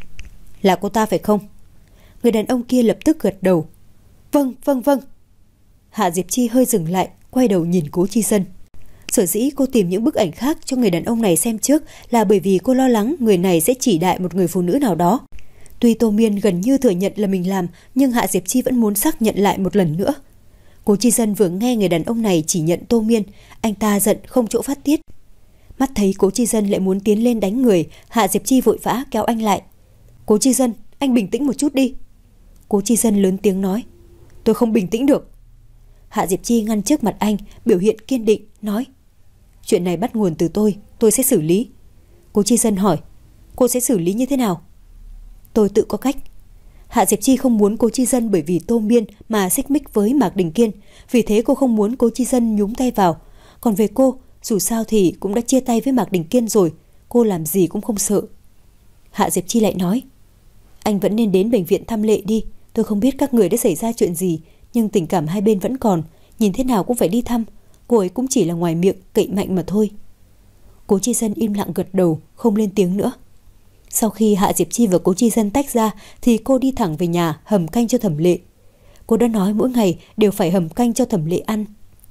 Là cô ta phải không? Người đàn ông kia lập tức gật đầu: Vâng, vâng, vâng. Hạ Diệp Chi hơi dừng lại, quay đầu nhìn Cố Chi Dân. Sở dĩ cô tìm những bức ảnh khác cho người đàn ông này xem trước là bởi vì cô lo lắng người này sẽ chỉ đại một người phụ nữ nào đó. Tuy Tô Miên gần như thừa nhận là mình làm, nhưng Hạ Diệp Chi vẫn muốn xác nhận lại một lần nữa. Cố Chi Dân vừa nghe người đàn ông này chỉ nhận Tô Miên, anh ta giận không chỗ phát tiết. Mắt thấy Cố Chi Dân lại muốn tiến lên đánh người, Hạ Diệp Chi vội vã kéo anh lại. Cố Chi Dân, anh bình tĩnh một chút đi. Cố Chi Dân lớn tiếng nói: Tôi không bình tĩnh được. Hạ Diệp Chi ngăn trước mặt anh, biểu hiện kiên định, nói: Chuyện này bắt nguồn từ tôi, tôi sẽ xử lý. Cố Chi Dân hỏi: Cô sẽ xử lý như thế nào? Tôi tự có cách. Hạ Diệp Chi không muốn Cố Chi Dân bởi vì Tô Miên mà xích mích với Mạc Đình Kiên, vì thế cô không muốn Cố Chi Dân nhúng tay vào. Còn về cô, Dù sao thì cũng đã chia tay với Mạc Đình Kiên rồi, cô làm gì cũng không sợ. Hạ Diệp Chi lại nói, anh vẫn nên đến bệnh viện thăm Lệ đi. Tôi không biết các người đã xảy ra chuyện gì, nhưng tình cảm hai bên vẫn còn, nhìn thế nào cũng phải đi thăm. Cô ấy cũng chỉ là ngoài miệng cậy mạnh mà thôi. Cố Chi Dân im lặng gật đầu, không lên tiếng nữa. Sau khi Hạ Diệp Chi và Cố Chi Dân tách ra thì cô đi thẳng về nhà hầm canh cho Thẩm Lệ. Cô đã nói mỗi ngày đều phải hầm canh cho Thẩm Lệ ăn.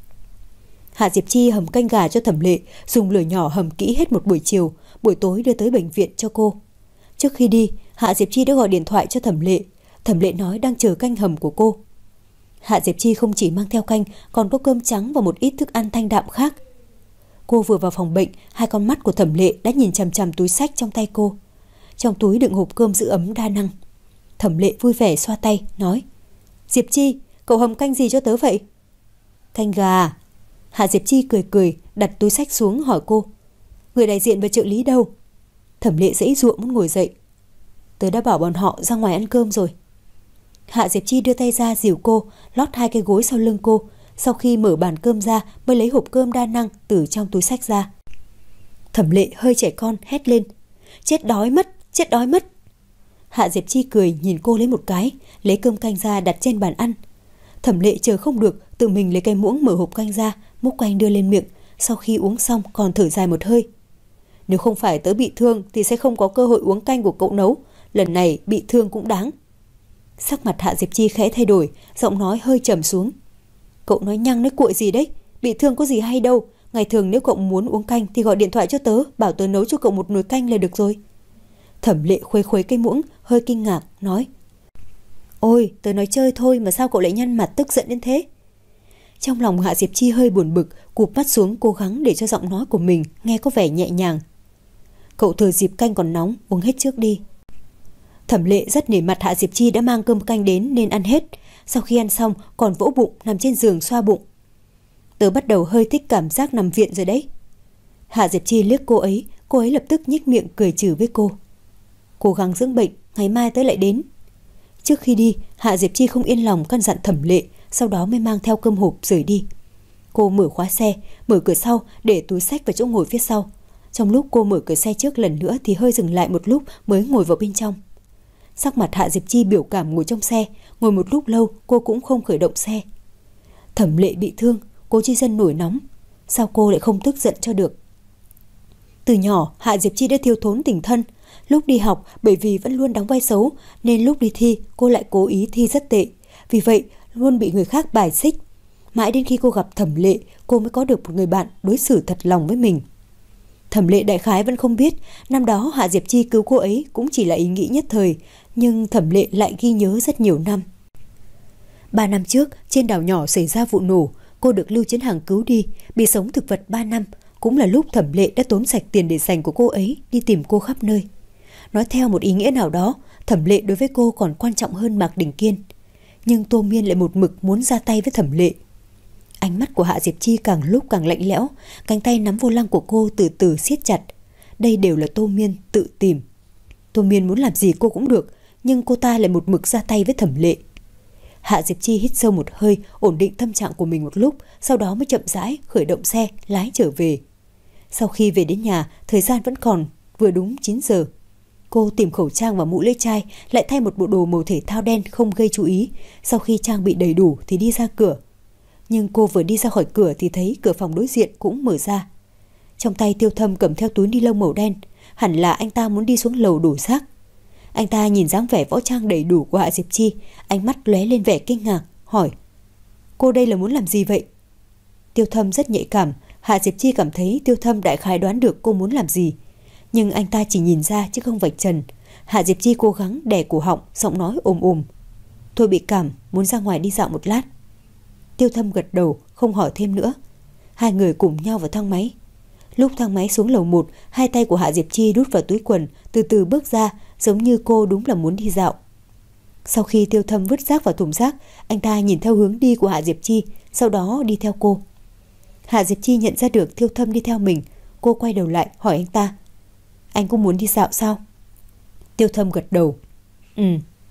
Hạ Diệp Chi hầm canh gà cho Thẩm Lệ, dùng lửa nhỏ hầm kỹ hết một buổi chiều, buổi tối đưa tới bệnh viện cho cô. Trước khi đi, Hạ Diệp Chi đã gọi điện thoại cho Thẩm Lệ. Thẩm Lệ nói đang chờ canh hầm của cô. Hạ Diệp Chi không chỉ mang theo canh, còn có cơm trắng và một ít thức ăn thanh đạm khác. Cô vừa vào phòng bệnh, hai con mắt của Thẩm Lệ đã nhìn chằm chằm túi xách trong tay cô. Trong túi đựng hộp cơm giữ ấm đa năng. Thẩm Lệ vui vẻ xoa tay, nói, Diệp Chi, cậu hầm canh gì cho tớ vậy? Canh gà. Hạ Diệp Chi cười cười, đặt túi xách xuống hỏi cô, người đại diện và trợ lý đâu? Thẩm Lệ giãy giụa muốn ngồi dậy. Tớ đã bảo bọn họ ra ngoài ăn cơm rồi. Hạ Diệp Chi đưa tay ra dìu cô, lót hai cái gối sau lưng cô. Sau khi mở bàn cơm ra mới lấy hộp cơm đa năng từ trong túi xách ra. Thẩm Lệ hơi trẻ con hét lên, chết đói mất, chết đói mất. Hạ Diệp Chi cười nhìn cô lấy một cái, lấy cơm canh ra đặt trên bàn ăn. Thẩm Lệ chờ không được, tự mình lấy cái muỗng mở hộp canh ra, múc canh đưa lên miệng. Sau khi uống xong còn thở dài một hơi. Nếu không phải tớ bị thương thì sẽ không có cơ hội uống canh của cậu nấu. Lần này bị thương cũng đáng. Sắc mặt Hạ Diệp Chi khẽ thay đổi, giọng nói hơi trầm xuống. Cậu nói nhăng nói cuội gì đấy, bị thương có gì hay đâu. Ngày thường nếu cậu muốn uống canh thì gọi điện thoại cho tớ, bảo tớ nấu cho cậu một nồi canh là được rồi. Thẩm Lệ khuấy khuấy cái muỗng, hơi kinh ngạc, nói, ôi, tớ nói chơi thôi mà sao cậu lại nhăn mặt tức giận đến thế? Trong lòng Hạ Diệp Chi hơi buồn bực, cụp mắt xuống cố gắng để cho giọng nói của mình nghe có vẻ nhẹ nhàng. Cậu thừa dịp canh còn nóng, uống hết trước đi. Thẩm Lệ rất nể mặt Hạ Diệp Chi đã mang cơm canh đến nên ăn hết. Sau khi ăn xong còn vỗ bụng nằm trên giường xoa bụng. Tớ bắt đầu hơi thích cảm giác nằm viện rồi đấy. Hạ Diệp Chi liếc cô ấy, cô ấy lập tức nhếch miệng cười trừ với cô. Cố gắng dưỡng bệnh, ngày mai tớ lại đến. Trước khi đi, Hạ Diệp Chi không yên lòng căn dặn Thẩm Lệ, sau đó mới mang theo cơm hộp rời đi. Cô mở khóa xe, mở cửa sau để túi xách vào chỗ ngồi phía sau. Trong lúc cô mở cửa xe trước lần nữa thì hơi dừng lại một lúc mới ngồi vào bên trong. Sắc mặt Hạ Diệp Chi biểu cảm ngồi trong xe, ngồi một lúc lâu cô cũng không khởi động xe. Thẩm Lệ bị thương, Cố Chi Dân nổi nóng, sao cô lại không tức giận cho được? Từ nhỏ Hạ Diệp Chi đã thiếu thốn tình thân. Lúc đi học bởi vì vẫn luôn đóng vai xấu nên lúc đi thi cô lại cố ý thi rất tệ. Vì vậy luôn bị người khác bài xích. Mãi đến khi cô gặp Thẩm Lệ, cô mới có được một người bạn đối xử thật lòng với mình. Thẩm Lệ đại khái vẫn không biết năm đó Hạ Diệp Chi cứu cô ấy cũng chỉ là ý nghĩ nhất thời, nhưng Thẩm Lệ lại ghi nhớ rất nhiều năm. Ba năm trước trên đảo nhỏ xảy ra vụ nổ, cô được Lưu Chiến Hằng cứu đi, bị sống thực vật ba năm. Cũng là lúc Thẩm Lệ đã tốn sạch tiền để dành của cô ấy đi tìm cô khắp nơi. Nói theo một ý nghĩa nào đó, Thẩm Lệ đối với cô còn quan trọng hơn Mạc Đình Kiên. Nhưng Tô Miên lại một mực muốn ra tay với Thẩm Lệ. Ánh mắt của Hạ Diệp Chi càng lúc càng lạnh lẽo, cánh tay nắm vô lăng của cô từ từ siết chặt. Đây đều là Tô Miên tự tìm. Tô Miên muốn làm gì cô cũng được, nhưng cô ta lại một mực ra tay với Thẩm Lệ. Hạ Diệp Chi hít sâu một hơi, ổn định tâm trạng của mình một lúc, sau đó mới chậm rãi khởi động xe lái trở về. Sau khi về đến nhà, thời gian vẫn còn vừa đúng chín giờ. Cô tìm khẩu trang và mũ lưỡi chai, lại thay một bộ đồ màu thể thao đen không gây chú ý. Sau khi trang bị đầy đủ thì đi ra cửa. Nhưng cô vừa đi ra khỏi cửa thì thấy cửa phòng đối diện cũng mở ra. Trong tay Tiêu Thâm cầm theo túi ni lông màu đen, hẳn là anh ta muốn đi xuống lầu đổ rác. Anh ta nhìn dáng vẻ võ trang đầy đủ của Hạ Diệp Chi, ánh mắt lóe lên vẻ kinh ngạc, hỏi: cô đây là muốn làm gì vậy? Tiêu Thâm rất nhạy cảm, Hạ Diệp Chi cảm thấy Tiêu Thâm đại khái đoán được cô muốn làm gì, nhưng anh ta chỉ nhìn ra chứ không vạch trần. Hạ Diệp Chi cố gắng đè cổ họng, giọng nói ồm ồm: tôi bị cảm, muốn ra ngoài đi dạo một lát. Tiêu Thâm gật đầu, không hỏi thêm nữa. Hai người cùng nhau vào thang máy. Lúc thang máy xuống lầu một, hai tay của Hạ Diệp Chi đút vào túi quần, từ từ bước ra, giống như cô đúng là muốn đi dạo. Sau khi Tiêu Thâm vứt rác vào thùng rác, anh ta nhìn theo hướng đi của Hạ Diệp Chi, sau đó đi theo cô. Hạ Diệp Chi nhận ra được Tiêu Thâm đi theo mình, cô quay đầu lại hỏi anh ta: anh cũng muốn đi dạo sao? Tiêu Thâm gật đầu. Ừ.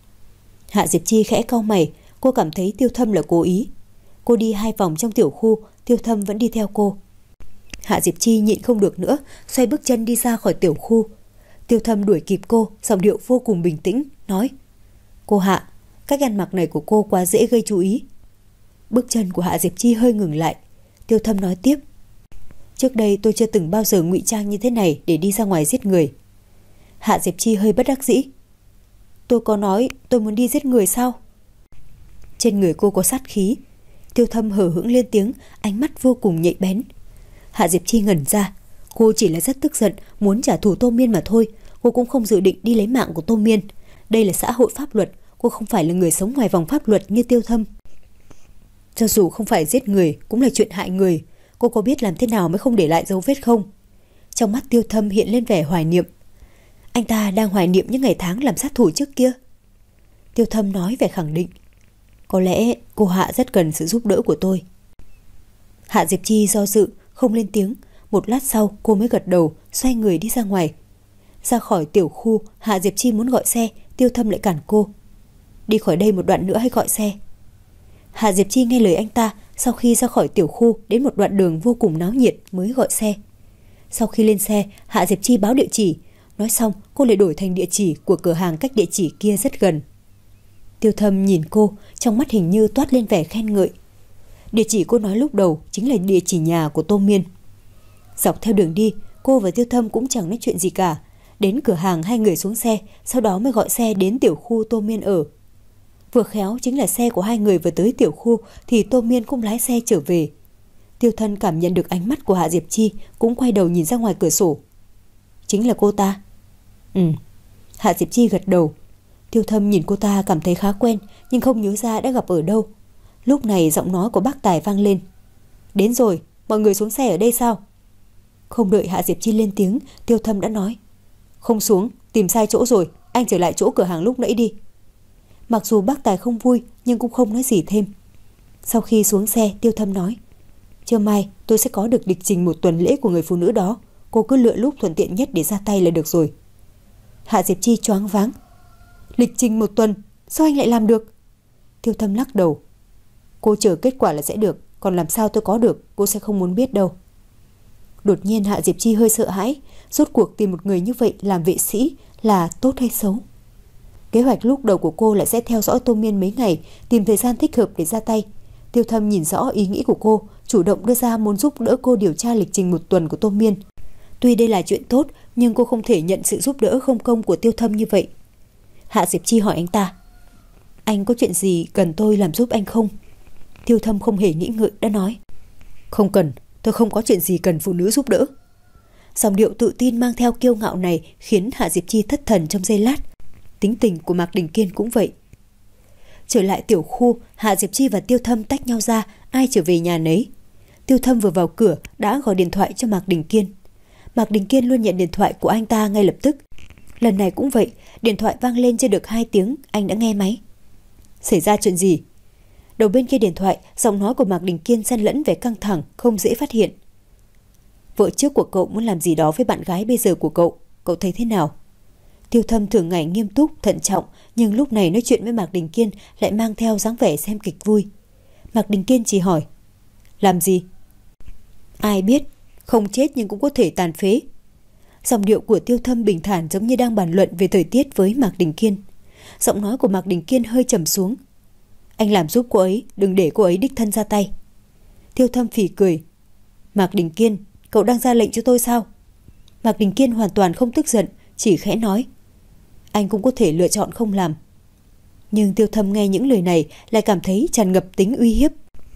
Hạ Diệp Chi khẽ cau mày, cô cảm thấy Tiêu Thâm là cố ý. Cô đi hai vòng trong tiểu khu, Tiêu Thâm vẫn đi theo cô. Hạ Diệp Chi nhịn không được nữa, xoay bước chân đi ra khỏi tiểu khu. Tiêu Thâm đuổi kịp cô, giọng điệu vô cùng bình tĩnh, nói: Cô Hạ, cách ăn mặc này của cô quá dễ gây chú ý. Bước chân của Hạ Diệp Chi hơi ngừng lại. Tiêu Thâm nói tiếp: Trước đây tôi chưa từng bao giờ ngụy trang như thế này để đi ra ngoài giết người. Hạ Diệp Chi hơi bất đắc dĩ: Tôi có nói tôi muốn đi giết người sao? Trên người cô có sát khí. Tiêu Thâm hờ hững lên tiếng, ánh mắt vô cùng nhạy bén. Hạ Diệp Chi ngẩn ra. Cô chỉ là rất tức giận, muốn trả thù Tô Miên mà thôi. Cô cũng không dự định đi lấy mạng của Tô Miên. Đây là xã hội pháp luật, cô không phải là người sống ngoài vòng pháp luật như Tiêu Thâm. Cho dù không phải giết người, cũng là chuyện hại người. Cô có biết làm thế nào mới không để lại dấu vết không? Trong mắt Tiêu Thâm hiện lên vẻ hoài niệm. Anh ta đang hoài niệm những ngày tháng làm sát thủ trước kia. Tiêu Thâm nói vẻ khẳng định: Có lẽ cô Hạ rất cần sự giúp đỡ của tôi. Hạ Diệp Chi do dự, không lên tiếng. Một lát sau cô mới gật đầu, xoay người đi ra ngoài. Ra khỏi tiểu khu, Hạ Diệp Chi muốn gọi xe, Tiêu Thâm lại cản cô: Đi khỏi đây một đoạn nữa hay gọi xe? Hạ Diệp Chi nghe lời anh ta. Sau khi ra khỏi tiểu khu, đến một đoạn đường vô cùng náo nhiệt mới gọi xe. Sau khi lên xe, Hạ Diệp Chi báo địa chỉ. Nói xong cô lại đổi thành địa chỉ của cửa hàng cách địa chỉ kia rất gần. Tiêu Thâm nhìn cô, trong mắt hình như toát lên vẻ khen ngợi. Địa chỉ cô nói lúc đầu chính là địa chỉ nhà của Tô Miên. Dọc theo đường đi, cô và Tiêu Thâm cũng chẳng nói chuyện gì cả. Đến cửa hàng hai người xuống xe, sau đó mới gọi xe đến tiểu khu Tô Miên ở. Vừa khéo chính là xe của hai người vừa tới tiểu khu thì Tô Miên cũng lái xe trở về. Tiêu Thâm cảm nhận được ánh mắt của Hạ Diệp Chi, cũng quay đầu nhìn ra ngoài cửa sổ. Chính là cô ta? Ừ. Hạ Diệp Chi gật đầu. Tiêu Thâm nhìn cô ta cảm thấy khá quen, nhưng không nhớ ra đã gặp ở đâu. Lúc này giọng nói của bác Tài vang lên: Đến rồi, mọi người xuống xe ở đây sao? Không đợi Hạ Diệp Chi lên tiếng, Tiêu Thâm đã nói: Không xuống, tìm sai chỗ rồi, anh trở lại chỗ cửa hàng lúc nãy đi. Mặc dù bác Tài không vui, nhưng cũng không nói gì thêm. Sau khi xuống xe, Tiêu Thâm nói: Trưa mai tôi sẽ có được lịch trình một tuần lễ của người phụ nữ đó. Cô cứ lựa lúc thuận tiện nhất để ra tay là được rồi. Hạ Diệp Chi choáng váng: Lịch trình một tuần, sao anh lại làm được? Tiêu Thâm lắc đầu: Cô chờ kết quả là sẽ được, còn làm sao tôi có được, cô sẽ không muốn biết đâu. Đột nhiên Hạ Diệp Chi hơi sợ hãi. Rốt cuộc tìm một người như vậy làm vệ sĩ là tốt hay xấu? Kế hoạch lúc đầu của cô là sẽ theo dõi Tô Miên mấy ngày, tìm thời gian thích hợp để ra tay. Tiêu Thâm nhìn rõ ý nghĩ của cô, chủ động đưa ra muốn giúp đỡ cô điều tra lịch trình một tuần của Tô Miên. Tuy đây là chuyện tốt, nhưng cô không thể nhận sự giúp đỡ không công của Tiêu Thâm như vậy. Hạ Diệp Chi hỏi anh ta: Anh có chuyện gì cần tôi làm giúp anh không? Tiêu Thâm không hề nghĩ ngợi đã nói: Không cần, tôi không có chuyện gì cần phụ nữ giúp đỡ. Giọng điệu tự tin mang theo kiêu ngạo này khiến Hạ Diệp Chi thất thần trong giây lát. Tính tình của Mạc Đình Kiên cũng vậy. Trở lại tiểu khu, Hạ Diệp Chi và Tiêu Thâm tách nhau ra, ai trở về nhà nấy. Tiêu Thâm vừa vào cửa đã gọi điện thoại cho Mạc Đình Kiên. Mạc Đình Kiên luôn nhận điện thoại của anh ta ngay lập tức. Lần này cũng vậy, điện thoại vang lên chưa được hai tiếng, anh đã nghe máy. Xảy ra chuyện gì? Đầu bên kia điện thoại, giọng nói của Mạc Đình Kiên xen lẫn vẻ căng thẳng, không dễ phát hiện. Vợ trước của cậu muốn làm gì đó với bạn gái bây giờ của cậu, cậu thấy thế nào? Tiêu Thâm thường ngày nghiêm túc, thận trọng, nhưng lúc này nói chuyện với Mạc Đình Kiên lại mang theo dáng vẻ xem kịch vui. Mạc Đình Kiên chỉ hỏi: Làm gì? Ai biết, không chết nhưng cũng có thể tàn phế. Giọng điệu của Tiêu Thâm bình thản giống như đang bàn luận về thời tiết với Mạc Đình Kiên. Giọng nói của Mạc Đình Kiên hơi trầm xuống: Anh làm giúp cô ấy, đừng để cô ấy đích thân ra tay. Tiêu Thâm phì cười: Mạc Đình Kiên, cậu đang ra lệnh cho tôi sao? Mạc Đình Kiên hoàn toàn không tức giận, chỉ khẽ nói: Anh cũng có thể lựa chọn không làm. Nhưng Tiêu Thâm nghe những lời này lại cảm thấy tràn ngập tính uy hiếp.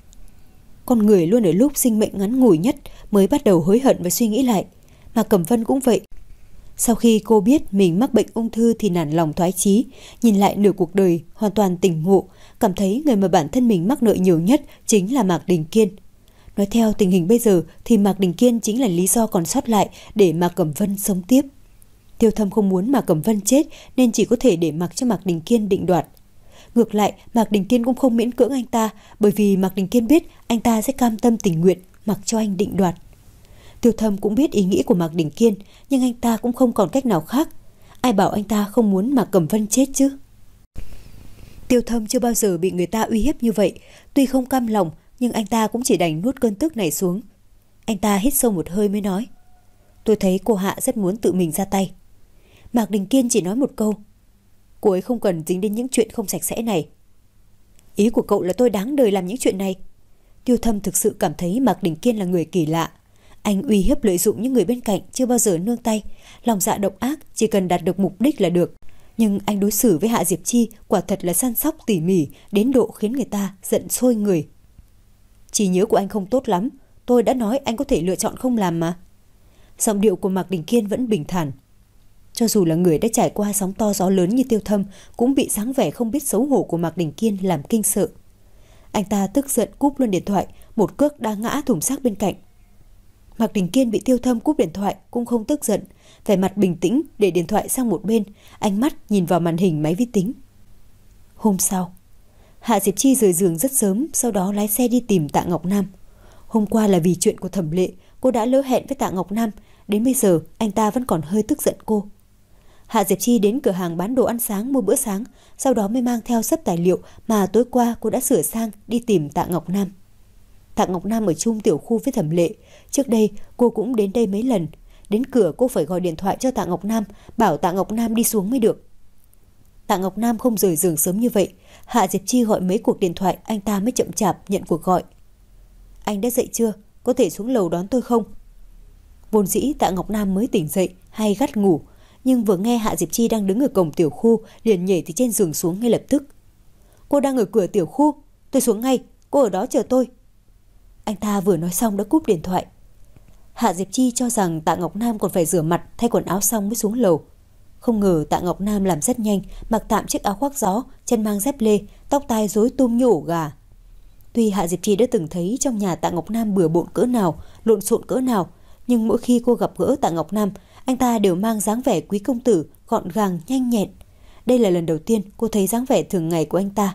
Con người luôn ở lúc sinh mệnh ngắn ngủi nhất mới bắt đầu hối hận và suy nghĩ lại. Mà Cẩm Vân cũng vậy. Sau khi cô biết mình mắc bệnh ung thư thì nản lòng thoái chí, nhìn lại nửa cuộc đời hoàn toàn tỉnh ngộ, cảm thấy người mà bản thân mình mắc nợ nhiều nhất chính là Mạc Đình Kiên. Nói theo tình hình bây giờ thì Mạc Đình Kiên chính là lý do còn sót lại để Mạc Cẩm Vân sống tiếp. Tiêu Thâm không muốn Mạc Cẩm Vân chết nên chỉ có thể để mặc cho Mạc Đình Kiên định đoạt. Ngược lại, Mạc Đình Kiên cũng không miễn cưỡng anh ta, bởi vì Mạc Đình Kiên biết anh ta sẽ cam tâm tình nguyện mặc cho anh định đoạt. Tiêu Thâm cũng biết ý nghĩ của Mạc Đình Kiên, nhưng anh ta cũng không còn cách nào khác. Ai bảo anh ta không muốn Mạc Cẩm Vân chết chứ? Tiêu Thâm chưa bao giờ bị người ta uy hiếp như vậy, tuy không cam lòng nhưng anh ta cũng chỉ đành nuốt cơn tức này xuống. Anh ta hít sâu một hơi mới nói: Tôi thấy cô Hạ rất muốn tự mình ra tay. Mạc Đình Kiên chỉ nói một câu: Cô ấy không cần dính đến những chuyện không sạch sẽ này. Ý của cậu là tôi đáng đời làm những chuyện này? Tiêu Thâm thực sự cảm thấy Mạc Đình Kiên là người kỳ lạ. Anh uy hiếp lợi dụng những người bên cạnh, chưa bao giờ nương tay, lòng dạ độc ác, chỉ cần đạt được mục đích là được. Nhưng anh đối xử với Hạ Diệp Chi quả thật là săn sóc tỉ mỉ, đến độ khiến người ta giận sôi người. Trí nhớ của anh không tốt lắm, tôi đã nói anh có thể lựa chọn không làm mà. Giọng điệu của Mạc Đình Kiên vẫn bình thản. Cho dù là người đã trải qua sóng to gió lớn như Tiêu Thâm, cũng bị dáng vẻ không biết xấu hổ của Mạc Đình Kiên làm kinh sợ. Anh ta tức giận cúp luôn điện thoại, một cước đá ngã thùng xác bên cạnh. Mạc Đình Kiên bị Tiêu Thâm cúp điện thoại cũng không tức giận, vẻ mặt bình tĩnh để điện thoại sang một bên, ánh mắt nhìn vào màn hình máy vi tính. Hôm sau, Hạ Diệp Chi rời giường rất sớm, sau đó lái xe đi tìm Tạ Ngọc Nam. Hôm qua là vì chuyện của Thẩm Lệ, cô đã lỡ hẹn với Tạ Ngọc Nam, đến bây giờ anh ta vẫn còn hơi tức giận cô. Hạ Diệp Chi đến cửa hàng bán đồ ăn sáng mua bữa sáng, sau đó mới mang theo sấp tài liệu mà tối qua cô đã sửa sang đi tìm Tạ Ngọc Nam. Tạ Ngọc Nam ở chung tiểu khu với Thẩm Lệ, trước đây cô cũng đến đây mấy lần. Đến cửa cô phải gọi điện thoại cho Tạ Ngọc Nam, bảo Tạ Ngọc Nam đi xuống mới được. Tạ Ngọc Nam không rời giường sớm như vậy, Hạ Diệp Chi gọi mấy cuộc điện thoại anh ta mới chậm chạp nhận cuộc gọi. Anh đã dậy chưa? Có thể xuống lầu đón tôi không? Vốn dĩ Tạ Ngọc Nam mới tỉnh dậy hay gắt ngủ, nhưng vừa nghe Hạ Diệp Chi đang đứng ở cổng tiểu khu liền nhảy từ trên giường xuống ngay lập tức. Cô đang ở cửa tiểu khu, tôi xuống ngay, cô ở đó chờ tôi. Anh ta vừa nói xong đã cúp điện thoại. Hạ Diệp Chi cho rằng Tạ Ngọc Nam còn phải rửa mặt thay quần áo xong mới xuống lầu. Không ngờ Tạ Ngọc Nam làm rất nhanh, mặc tạm chiếc áo khoác gió, chân mang dép lê, tóc tai rối tung như ổ gà. Tuy Hạ Diệp Chi đã từng thấy trong nhà Tạ Ngọc Nam bừa bộn cỡ nào, lộn xộn cỡ nào, nhưng mỗi khi cô gặp gỡ Tạ Ngọc Nam, anh ta đều mang dáng vẻ quý công tử, gọn gàng, nhanh nhẹn. Đây là lần đầu tiên cô thấy dáng vẻ thường ngày của anh ta.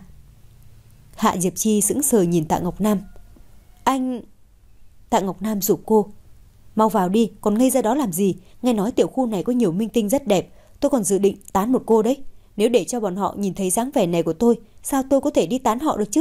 Hạ Diệp Chi sững sờ nhìn Tạ Ngọc Nam. Anh... Tạ Ngọc Nam giục cô. Mau vào đi, còn ngây ra đó làm gì? Nghe nói tiểu khu này có nhiều minh tinh rất đẹp, tôi còn dự định tán một cô đấy. Nếu để cho bọn họ nhìn thấy dáng vẻ này của tôi, sao tôi có thể đi tán họ được chứ?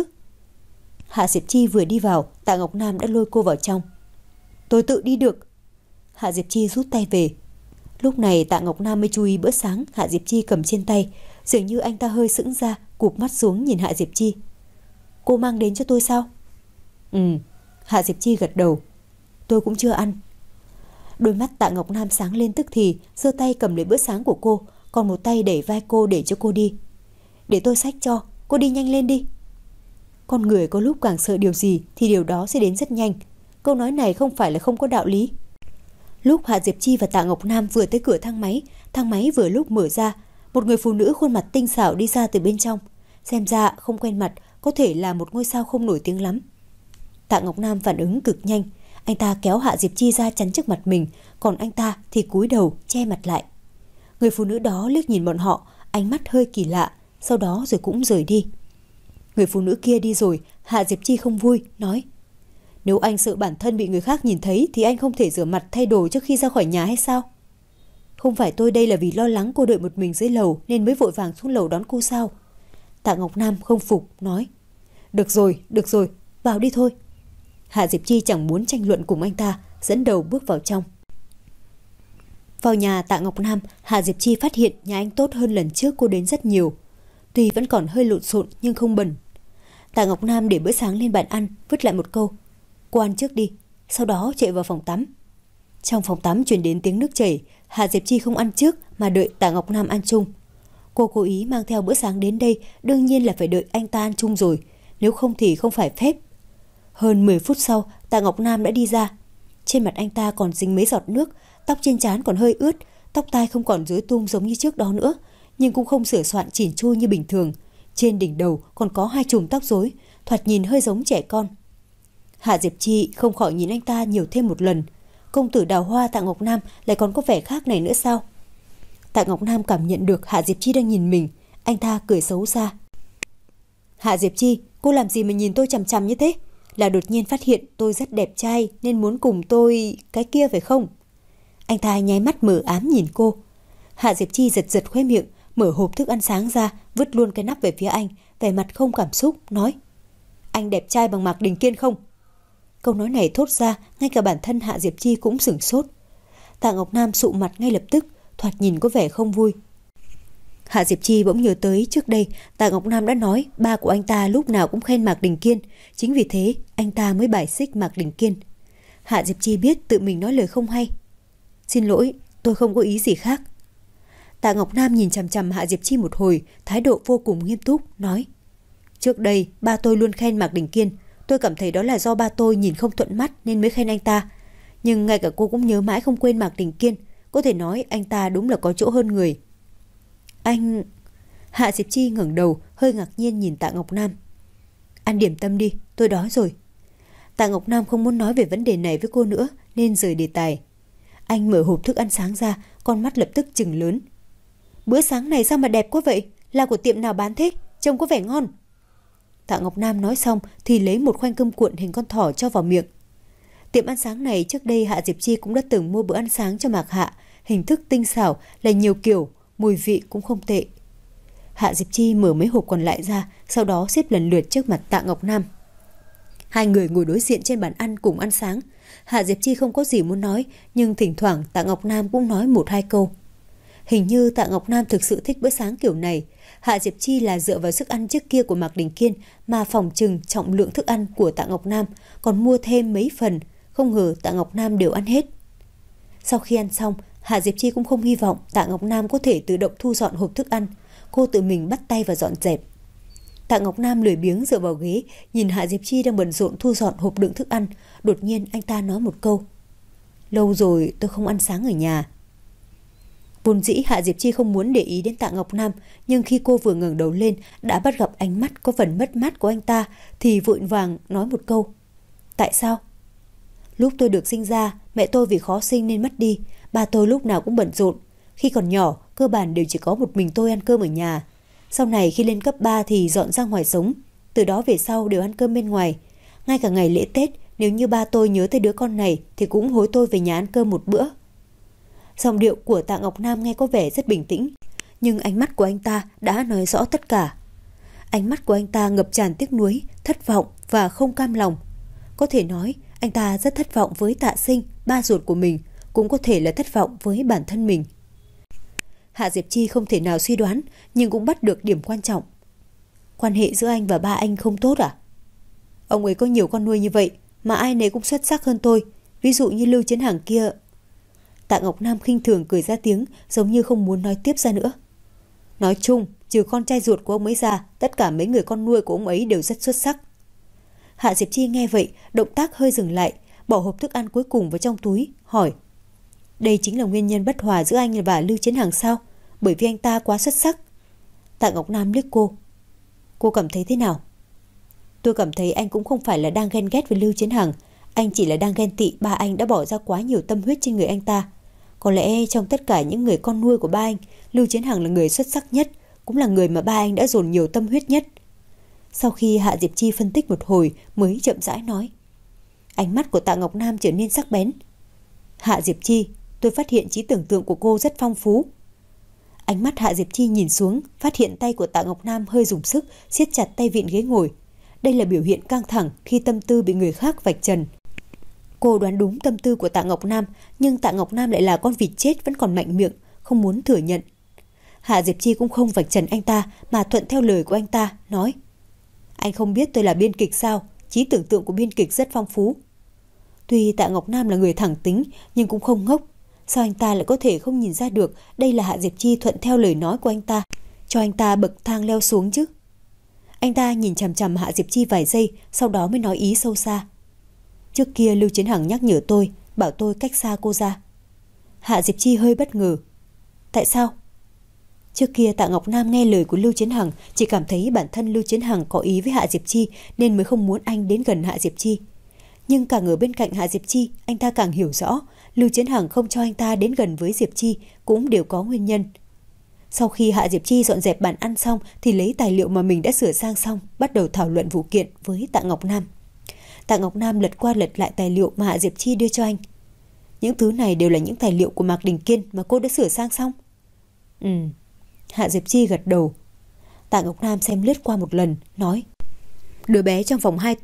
Hạ Diệp Chi vừa đi vào, Tạ Ngọc Nam đã lôi cô vào trong. Tôi tự đi được. Hạ Diệp Chi rút tay về. Lúc này Tạ Ngọc Nam mới chú ý bữa sáng Hạ Diệp Chi cầm trên tay, dường như anh ta hơi sững ra, cụp mắt xuống nhìn Hạ Diệp Chi. Cô mang đến cho tôi sao? Ừ. Hạ Diệp Chi gật đầu. Tôi cũng chưa ăn. Đôi mắt Tạ Ngọc Nam sáng lên tức thì, giơ tay cầm lấy bữa sáng của cô, còn một tay đẩy vai cô để cho cô đi. Để tôi xách cho, cô đi nhanh lên đi. Con người có lúc càng sợ điều gì thì điều đó sẽ đến rất nhanh. Câu nói này không phải là không có đạo lý. Lúc Hạ Diệp Chi và Tạ Ngọc Nam vừa tới cửa thang máy, thang máy vừa lúc mở ra, một người phụ nữ khuôn mặt tinh xảo đi ra từ bên trong. Xem ra không quen mặt, có thể là một ngôi sao không nổi tiếng lắm. Tạ Ngọc Nam phản ứng cực nhanh, anh ta kéo Hạ Diệp Chi ra chắn trước mặt mình, còn anh ta thì cúi đầu che mặt lại. Người phụ nữ đó liếc nhìn bọn họ, ánh mắt hơi kỳ lạ, sau đó rồi cũng rời đi. Người phụ nữ kia đi rồi, Hạ Diệp Chi không vui, nói: Nếu anh sợ bản thân bị người khác nhìn thấy thì anh không thể rửa mặt thay đồ trước khi ra khỏi nhà hay sao? Không phải tôi đây là vì lo lắng cô đợi một mình dưới lầu nên mới vội vàng xuống lầu đón cô sao? Tạ Ngọc Nam không phục, nói: Được rồi, được rồi, vào đi thôi. Hạ Diệp Chi chẳng muốn tranh luận cùng anh ta, dẫn đầu bước vào trong. Vào nhà Tạ Ngọc Nam, Hạ Diệp Chi phát hiện nhà anh tốt hơn lần trước cô đến rất nhiều. Tuy vẫn còn hơi lộn xộn nhưng không bẩn. Tạ Ngọc Nam để bữa sáng lên bàn ăn, vứt lại một câu: Cô ăn trước đi, sau đó chạy vào phòng tắm. Trong phòng tắm truyền đến tiếng nước chảy, Hạ Diệp Chi không ăn trước mà đợi Tạ Ngọc Nam ăn chung. Cô cố ý mang theo bữa sáng đến đây, đương nhiên là phải đợi anh ta ăn chung rồi, nếu không thì không phải phép. Hơn mười phút sau, Tạ Ngọc Nam đã đi ra. Trên mặt anh ta còn dính mấy giọt nước, tóc trên trán còn hơi ướt, tóc tai không còn rối tung giống như trước đó nữa, nhưng cũng không sửa soạn chỉn chu như bình thường. Trên đỉnh đầu còn có hai chùm tóc rối, thoạt nhìn hơi giống trẻ con. Hạ Diệp Chi không khỏi nhìn anh ta nhiều thêm một lần. Công tử đào hoa Tạ Ngọc Nam lại còn có vẻ khác này nữa sao? Tạ Ngọc Nam cảm nhận được Hạ Diệp Chi đang nhìn mình, anh ta cười xấu xa. Hạ Diệp Chi, cô làm gì mà nhìn tôi chằm chằm như thế? Là đột nhiên phát hiện tôi rất đẹp trai nên muốn cùng tôi cái kia phải không? Anh ta nháy mắt mờ ám nhìn cô. Hạ Diệp Chi giật giật khóe miệng, mở hộp thức ăn sáng ra, vứt luôn cái nắp về phía anh, vẻ mặt không cảm xúc, nói: Anh đẹp trai bằng Mạc Đình Kiên không? Câu nói này thốt ra, ngay cả bản thân Hạ Diệp Chi cũng sửng sốt. Tạ Ngọc Nam sụ mặt ngay lập tức, thoạt nhìn có vẻ không vui. Hạ Diệp Chi bỗng nhớ tới trước đây Tạ Ngọc Nam đã nói ba của anh ta lúc nào cũng khen Mạc Đình Kiên, chính vì thế anh ta mới bài xích Mạc Đình Kiên. Hạ Diệp Chi biết tự mình nói lời không hay. Xin lỗi, tôi không có ý gì khác. Tạ Ngọc Nam nhìn chằm chằm Hạ Diệp Chi một hồi, thái độ vô cùng nghiêm túc, nói: Trước đây ba tôi luôn khen Mạc Đình Kiên, tôi cảm thấy đó là do ba tôi nhìn không thuận mắt nên mới khen anh ta. Nhưng ngay cả cô cũng nhớ mãi không quên Mạc Đình Kiên, có thể nói anh ta đúng là có chỗ hơn người. Anh... Hạ Diệp Chi ngẩng đầu, hơi ngạc nhiên nhìn Tạ Ngọc Nam. Ăn điểm tâm đi, tôi đói rồi. Tạ Ngọc Nam không muốn nói về vấn đề này với cô nữa nên rời đề tài. Anh mở hộp thức ăn sáng ra, con mắt lập tức trừng lớn. Bữa sáng này sao mà đẹp quá vậy? Là của tiệm nào bán thế? Trông có vẻ ngon. Tạ Ngọc Nam nói xong thì lấy một khoanh cơm cuộn hình con thỏ cho vào miệng. Tiệm ăn sáng này trước đây Hạ Diệp Chi cũng đã từng mua bữa ăn sáng cho Mạc Hạ, hình thức tinh xảo, là nhiều kiểu, mùi vị cũng không tệ. Hạ Diệp Chi mở mấy hộp còn lại ra, sau đó xếp lần lượt trước mặt Tạ Ngọc Nam. Hai người ngồi đối diện trên bàn ăn cùng ăn sáng. Hạ Diệp Chi không có gì muốn nói, nhưng thỉnh thoảng Tạ Ngọc Nam cũng nói một hai câu. Hình như Tạ Ngọc Nam thực sự thích bữa sáng kiểu này. Hạ Diệp Chi là dựa vào sức ăn trước kia của Mạc Đình Kiên mà phòng trừng trọng lượng thức ăn của Tạ Ngọc Nam, còn mua thêm mấy phần, không ngờ Tạ Ngọc Nam đều ăn hết. Sau khi ăn xong, Hạ Diệp Chi cũng không hy vọng Tạ Ngọc Nam có thể tự động thu dọn hộp thức ăn. Cô tự mình bắt tay vào dọn dẹp. Tạ Ngọc Nam lười biếng dựa vào ghế, nhìn Hạ Diệp Chi đang bận rộn thu dọn hộp đựng thức ăn. Đột nhiên anh ta nói một câu: Lâu rồi tôi không ăn sáng ở nhà. Vốn dĩ Hạ Diệp Chi không muốn để ý đến Tạ Ngọc Nam, nhưng khi cô vừa ngẩng đầu lên đã bắt gặp ánh mắt có phần mất mát của anh ta thì vội vàng nói một câu: Tại sao? Lúc tôi được sinh ra, mẹ tôi vì khó sinh nên mất đi. Ba tôi lúc nào cũng bận rộn. Khi còn nhỏ, cơ bản đều chỉ có một mình tôi ăn cơm ở nhà. Sau này khi lên cấp ba thì dọn ra ngoài sống. Từ đó về sau đều ăn cơm bên ngoài. Ngay cả ngày lễ Tết, nếu như ba tôi nhớ tới đứa con này thì cũng hối tôi về nhà ăn cơm một bữa. Giọng điệu của Tạ Ngọc Nam nghe có vẻ rất bình tĩnh, nhưng ánh mắt của anh ta đã nói rõ tất cả. Ánh mắt của anh ta ngập tràn tiếc nuối, thất vọng và không cam lòng. Có thể nói anh ta rất thất vọng với Tạ Sinh, ba ruột của mình, cũng có thể là thất vọng với bản thân mình. Hạ Diệp Chi không thể nào suy đoán, nhưng cũng bắt được điểm quan trọng. Quan hệ giữa anh và ba anh không tốt à? Ông ấy có nhiều con nuôi như vậy mà ai nấy cũng xuất sắc hơn tôi, ví dụ như Lưu Chiến Hằng kia. Tạ Ngọc Nam khinh thường cười ra tiếng, giống như không muốn nói tiếp ra nữa. Nói chung, trừ con trai ruột của ông ấy ra, tất cả mấy người con nuôi của ông ấy đều rất xuất sắc. Hạ Diệp Chi nghe vậy, động tác hơi dừng lại, bỏ hộp thức ăn cuối cùng vào trong túi, hỏi: Đây chính là nguyên nhân bất hòa giữa anh và Lưu Chiến Hằng sao? Bởi vì anh ta quá xuất sắc. Tạ Ngọc Nam liếc cô. Cô cảm thấy thế nào? Tôi cảm thấy anh cũng không phải là đang ghen ghét với Lưu Chiến Hằng, anh chỉ là đang ghen tị ba anh đã bỏ ra quá nhiều tâm huyết trên người anh ta. Có lẽ trong tất cả những người con nuôi của ba anh, Lưu Chiến Hằng là người xuất sắc nhất, cũng là người mà ba anh đã dồn nhiều tâm huyết nhất. Sau khi Hạ Diệp Chi phân tích một hồi mới chậm rãi nói. Ánh mắt của Tạ Ngọc Nam trở nên sắc bén. Hạ Diệp Chi, tôi phát hiện trí tưởng tượng của cô rất phong phú. Ánh mắt Hạ Diệp Chi nhìn xuống, phát hiện tay của Tạ Ngọc Nam hơi dùng sức, siết chặt tay vịn ghế ngồi. Đây là biểu hiện căng thẳng khi tâm tư bị người khác vạch trần. Cô đoán đúng tâm tư của Tạ Ngọc Nam, nhưng Tạ Ngọc Nam lại là con vịt chết vẫn còn mạnh miệng, không muốn thừa nhận. Hạ Diệp Chi cũng không vạch trần anh ta mà thuận theo lời của anh ta, nói: Anh không biết tôi là biên kịch sao? Trí tưởng tượng của biên kịch rất phong phú. Tuy Tạ Ngọc Nam là người thẳng tính nhưng cũng không ngốc. Sao anh ta lại có thể không nhìn ra được đây là Hạ Diệp Chi thuận theo lời nói của anh ta, cho anh ta bậc thang leo xuống chứ? Anh ta nhìn chằm chằm Hạ Diệp Chi vài giây, sau đó mới nói ý sâu xa. Trước kia Lưu Chiến Hằng nhắc nhở tôi, bảo tôi cách xa cô ra. Hạ Diệp Chi hơi bất ngờ. Tại sao? Trước kia Tạ Ngọc Nam nghe lời của Lưu Chiến Hằng, chỉ cảm thấy bản thân Lưu Chiến Hằng có ý với Hạ Diệp Chi nên mới không muốn anh đến gần Hạ Diệp Chi. Nhưng càng ở bên cạnh Hạ Diệp Chi, anh ta càng hiểu rõ Lưu Chiến Hằng không cho anh ta đến gần với Diệp Chi cũng đều có nguyên nhân. Sau khi Hạ Diệp Chi dọn dẹp bàn ăn xong thì lấy tài liệu mà mình đã sửa sang xong, bắt đầu thảo luận vụ kiện với Tạ Ngọc Nam. Tạ Ngọc Nam lật qua lật lại tài liệu mà Hạ Diệp Chi đưa cho anh. Những thứ này đều là những tài liệu của Mạc Đình Kiên mà cô đã sửa sang xong. Ừ. Hạ Diệp Chi gật đầu. Tạ Ngọc Nam xem lướt qua một lần, nói: Đứa bé trong vòng hai tuổi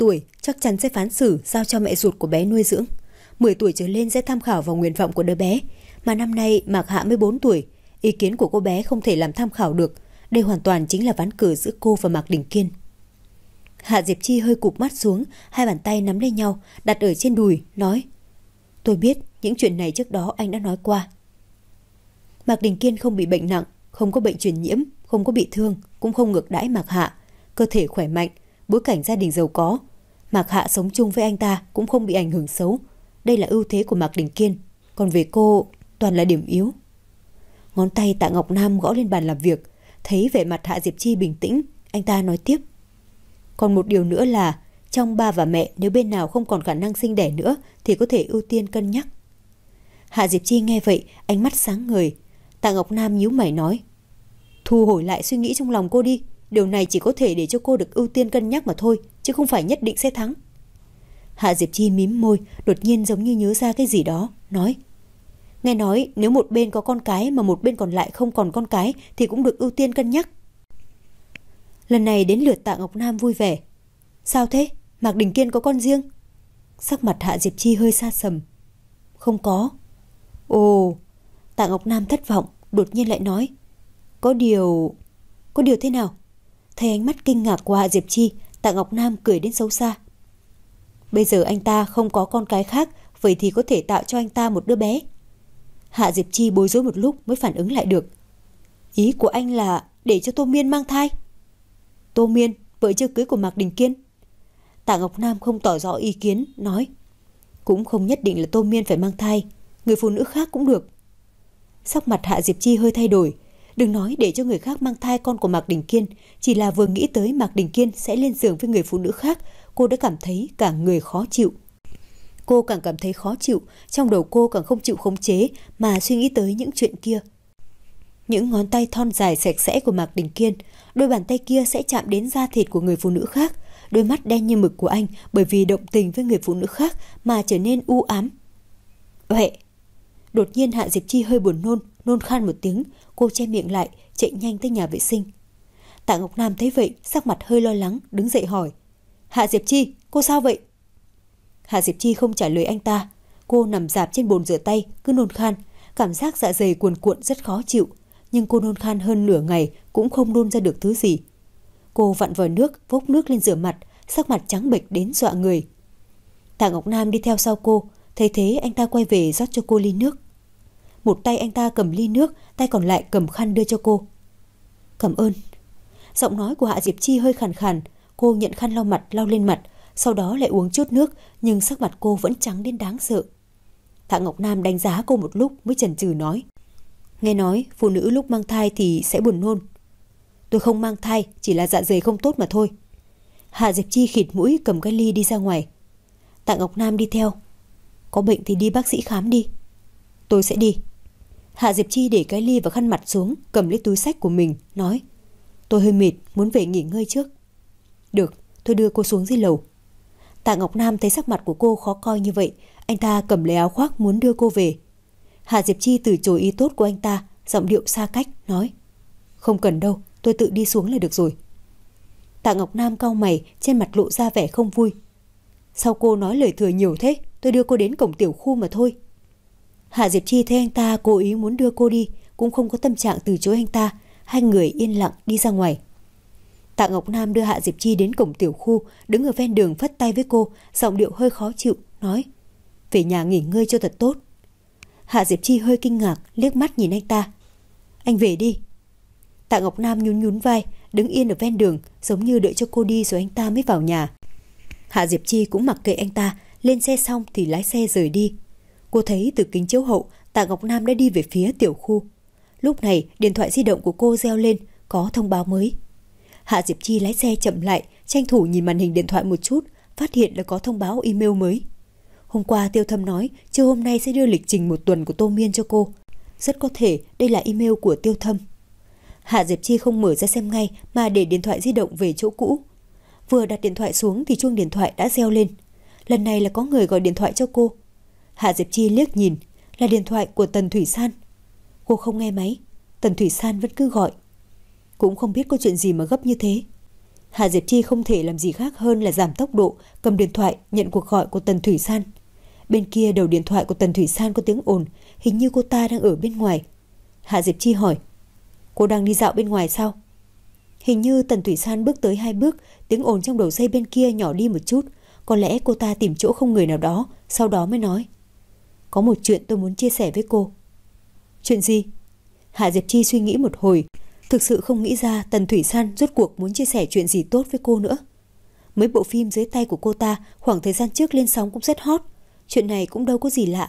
chắc chắn sẽ phán xử giao cho mẹ ruột của bé nuôi dưỡng. mười tuổi trở lên sẽ tham khảo vào nguyện vọng của đứa bé, mà năm nay Mạc Hạ mới bốn tuổi, ý kiến của cô bé không thể làm tham khảo được. Đây hoàn toàn chính là ván cờ giữa cô và Mạc Đình Kiên. Hạ Diệp Chi hơi cụp mắt xuống, hai bàn tay nắm lên nhau, đặt ở trên đùi, nói: tôi biết những chuyện này trước đó anh đã nói qua. Mạc Đình Kiên không bị bệnh nặng, không có bệnh truyền nhiễm, không có bị thương, cũng không ngược đãi Mạc Hạ, cơ thể khỏe mạnh, bối cảnh gia đình giàu có. Mạc Hạ sống chung với anh ta cũng không bị ảnh hưởng xấu. Đây là ưu thế của Mạc Đình Kiên, còn về cô toàn là điểm yếu. Ngón tay Tạ Ngọc Nam gõ lên bàn làm việc, thấy vẻ mặt Hạ Diệp Chi bình tĩnh, anh ta nói tiếp: còn một điều nữa là trong ba và mẹ, nếu bên nào không còn khả năng sinh đẻ nữa thì có thể ưu tiên cân nhắc. Hạ Diệp Chi nghe vậy, ánh mắt sáng ngời. Tạ Ngọc Nam nhíu mày nói: thu hồi lại suy nghĩ trong lòng cô đi, điều này chỉ có thể để cho cô được ưu tiên cân nhắc mà thôi, chứ không phải nhất định sẽ thắng. Hạ Diệp Chi mím môi, đột nhiên giống như nhớ ra cái gì đó, nói: nghe nói nếu một bên có con cái mà một bên còn lại không còn con cái thì cũng được ưu tiên cân nhắc. Lần này đến lượt Tạ Ngọc Nam vui vẻ: sao thế, Mạc Đình Kiên có con riêng? Sắc mặt Hạ Diệp Chi hơi xa sầm: không có. Ồ. Tạ Ngọc Nam thất vọng, đột nhiên lại nói: có điều... có điều thế nào? Thấy ánh mắt kinh ngạc của Hạ Diệp Chi, Tạ Ngọc Nam cười đến xấu xa: bây giờ anh ta không có con cái khác, vậy thì có thể tạo cho anh ta một đứa bé. Hạ Diệp Chi bối rối một lúc mới phản ứng lại được: ý của anh là để cho Tô Miên mang thai? Tô Miên, vợ chưa cưới của Mạc Đình Kiên. Tạ Ngọc Nam không tỏ rõ ý kiến, nói: cũng không nhất định là Tô Miên phải mang thai, người phụ nữ khác cũng được. Sắc mặt Hạ Diệp Chi hơi thay đổi. Đừng nói để cho người khác mang thai con của Mạc Đình Kiên, chỉ là vừa nghĩ tới Mạc Đình Kiên sẽ lên giường với người phụ nữ khác, cô đã cảm thấy cả người khó chịu. Cô càng cảm thấy khó chịu, trong đầu cô càng không chịu khống chế mà suy nghĩ tới những chuyện kia. Những ngón tay thon dài sạch sẽ của Mạc Đình Kiên, đôi bàn tay kia sẽ chạm đến da thịt của người phụ nữ khác, đôi mắt đen như mực của anh bởi vì động tình với người phụ nữ khác mà trở nên u ám. Uệ. Đột nhiên Hạ Diệp Chi hơi buồn nôn, nôn khan một tiếng, cô che miệng lại, chạy nhanh tới nhà vệ sinh. Tạ Ngọc Nam thấy vậy, sắc mặt hơi lo lắng, đứng dậy hỏi: Hạ Diệp Chi, cô sao vậy? Hạ Diệp Chi không trả lời anh ta. Cô nằm rạp trên bồn rửa tay, cứ nôn khan, cảm giác dạ dày cuồn cuộn rất khó chịu, nhưng cô nôn khan hơn nửa ngày cũng không nôn ra được thứ gì. Cô vặn vòi nước, vốc nước lên rửa mặt, sắc mặt trắng bệch đến dọa người. Tạ Ngọc Nam đi theo sau cô, thấy thế anh ta quay về rót cho cô ly nước. Một tay anh ta cầm ly nước, tay còn lại cầm khăn đưa cho cô. Cảm ơn. Giọng nói của Hạ Diệp Chi hơi khàn khàn, cô nhận khăn lau mặt lau lên mặt, sau đó lại uống chút nước, nhưng sắc mặt cô vẫn trắng đến đáng sợ. Tạ Ngọc Nam đánh giá cô một lúc mới chần chừ nói: nghe nói phụ nữ lúc mang thai thì sẽ buồn nôn. Tôi không mang thai, chỉ là dạ dày không tốt mà thôi. Hạ Diệp Chi khịt mũi cầm cái ly đi ra ngoài. Tạ Ngọc Nam đi theo. Có bệnh thì đi bác sĩ khám đi. Tôi sẽ đi. Hạ Diệp Chi để cái ly và khăn mặt xuống, cầm lấy túi xách của mình, nói: tôi hơi mệt, muốn về nghỉ ngơi trước. Được, tôi đưa cô xuống dưới lầu. Tạ Ngọc Nam thấy sắc mặt của cô khó coi như vậy, anh ta cầm lấy áo khoác muốn đưa cô về. Hạ Diệp Chi từ chối ý tốt của anh ta, giọng điệu xa cách, nói: không cần đâu, tôi tự đi xuống là được rồi. Tạ Ngọc Nam cau mày, trên mặt lộ ra vẻ không vui. Sao cô nói lời thừa nhiều thế? Tôi đưa cô đến cổng tiểu khu mà thôi. Hạ Diệp Chi thấy anh ta cố ý muốn đưa cô đi, cũng không có tâm trạng từ chối anh ta. Hai người yên lặng đi ra ngoài. Tạ Ngọc Nam đưa Hạ Diệp Chi đến cổng tiểu khu, đứng ở ven đường phất tay với cô, giọng điệu hơi khó chịu, nói: về nhà nghỉ ngơi cho thật tốt. Hạ Diệp Chi hơi kinh ngạc, liếc mắt nhìn anh ta. Anh về đi. Tạ Ngọc Nam nhún nhún vai, đứng yên ở ven đường, giống như đợi cho cô đi rồi anh ta mới vào nhà. Hạ Diệp Chi cũng mặc kệ anh ta, lên xe xong thì lái xe rời đi. Cô thấy từ kính chiếu hậu, Tạ Ngọc Nam đã đi về phía tiểu khu. Lúc này, điện thoại di động của cô reo lên, có thông báo mới. Hạ Diệp Chi lái xe chậm lại, tranh thủ nhìn màn hình điện thoại một chút, phát hiện là có thông báo email mới. Hôm qua Tiêu Thâm nói chiều hôm nay sẽ đưa lịch trình một tuần của Tô Miên cho cô. Rất có thể đây là email của Tiêu Thâm. Hạ Diệp Chi không mở ra xem ngay mà để điện thoại di động về chỗ cũ. Vừa đặt điện thoại xuống thì chuông điện thoại đã reo lên. Lần này là có người gọi điện thoại cho cô. Hạ Diệp Chi liếc nhìn, là điện thoại của Tần Thủy San. Cô không nghe máy, Tần Thủy San vẫn cứ gọi. Cũng không biết có chuyện gì mà gấp như thế. Hạ Diệp Chi không thể làm gì khác hơn là giảm tốc độ, cầm điện thoại nhận cuộc gọi của Tần Thủy San. Bên kia đầu điện thoại của Tần Thủy San có tiếng ồn, hình như cô ta đang ở bên ngoài. Hạ Diệp Chi hỏi, cô đang đi dạo bên ngoài sao? Hình như Tần Thủy San bước tới hai bước, tiếng ồn trong đầu dây bên kia nhỏ đi một chút. Có lẽ cô ta tìm chỗ không người nào đó, sau đó mới nói, có một chuyện tôi muốn chia sẻ với cô. Chuyện gì? Hạ Diệp Chi suy nghĩ một hồi, thực sự không nghĩ ra Tần Thủy San rốt cuộc muốn chia sẻ chuyện gì tốt với cô nữa. Mấy bộ phim dưới tay của cô ta khoảng thời gian trước lên sóng cũng rất hot, chuyện này cũng đâu có gì lạ.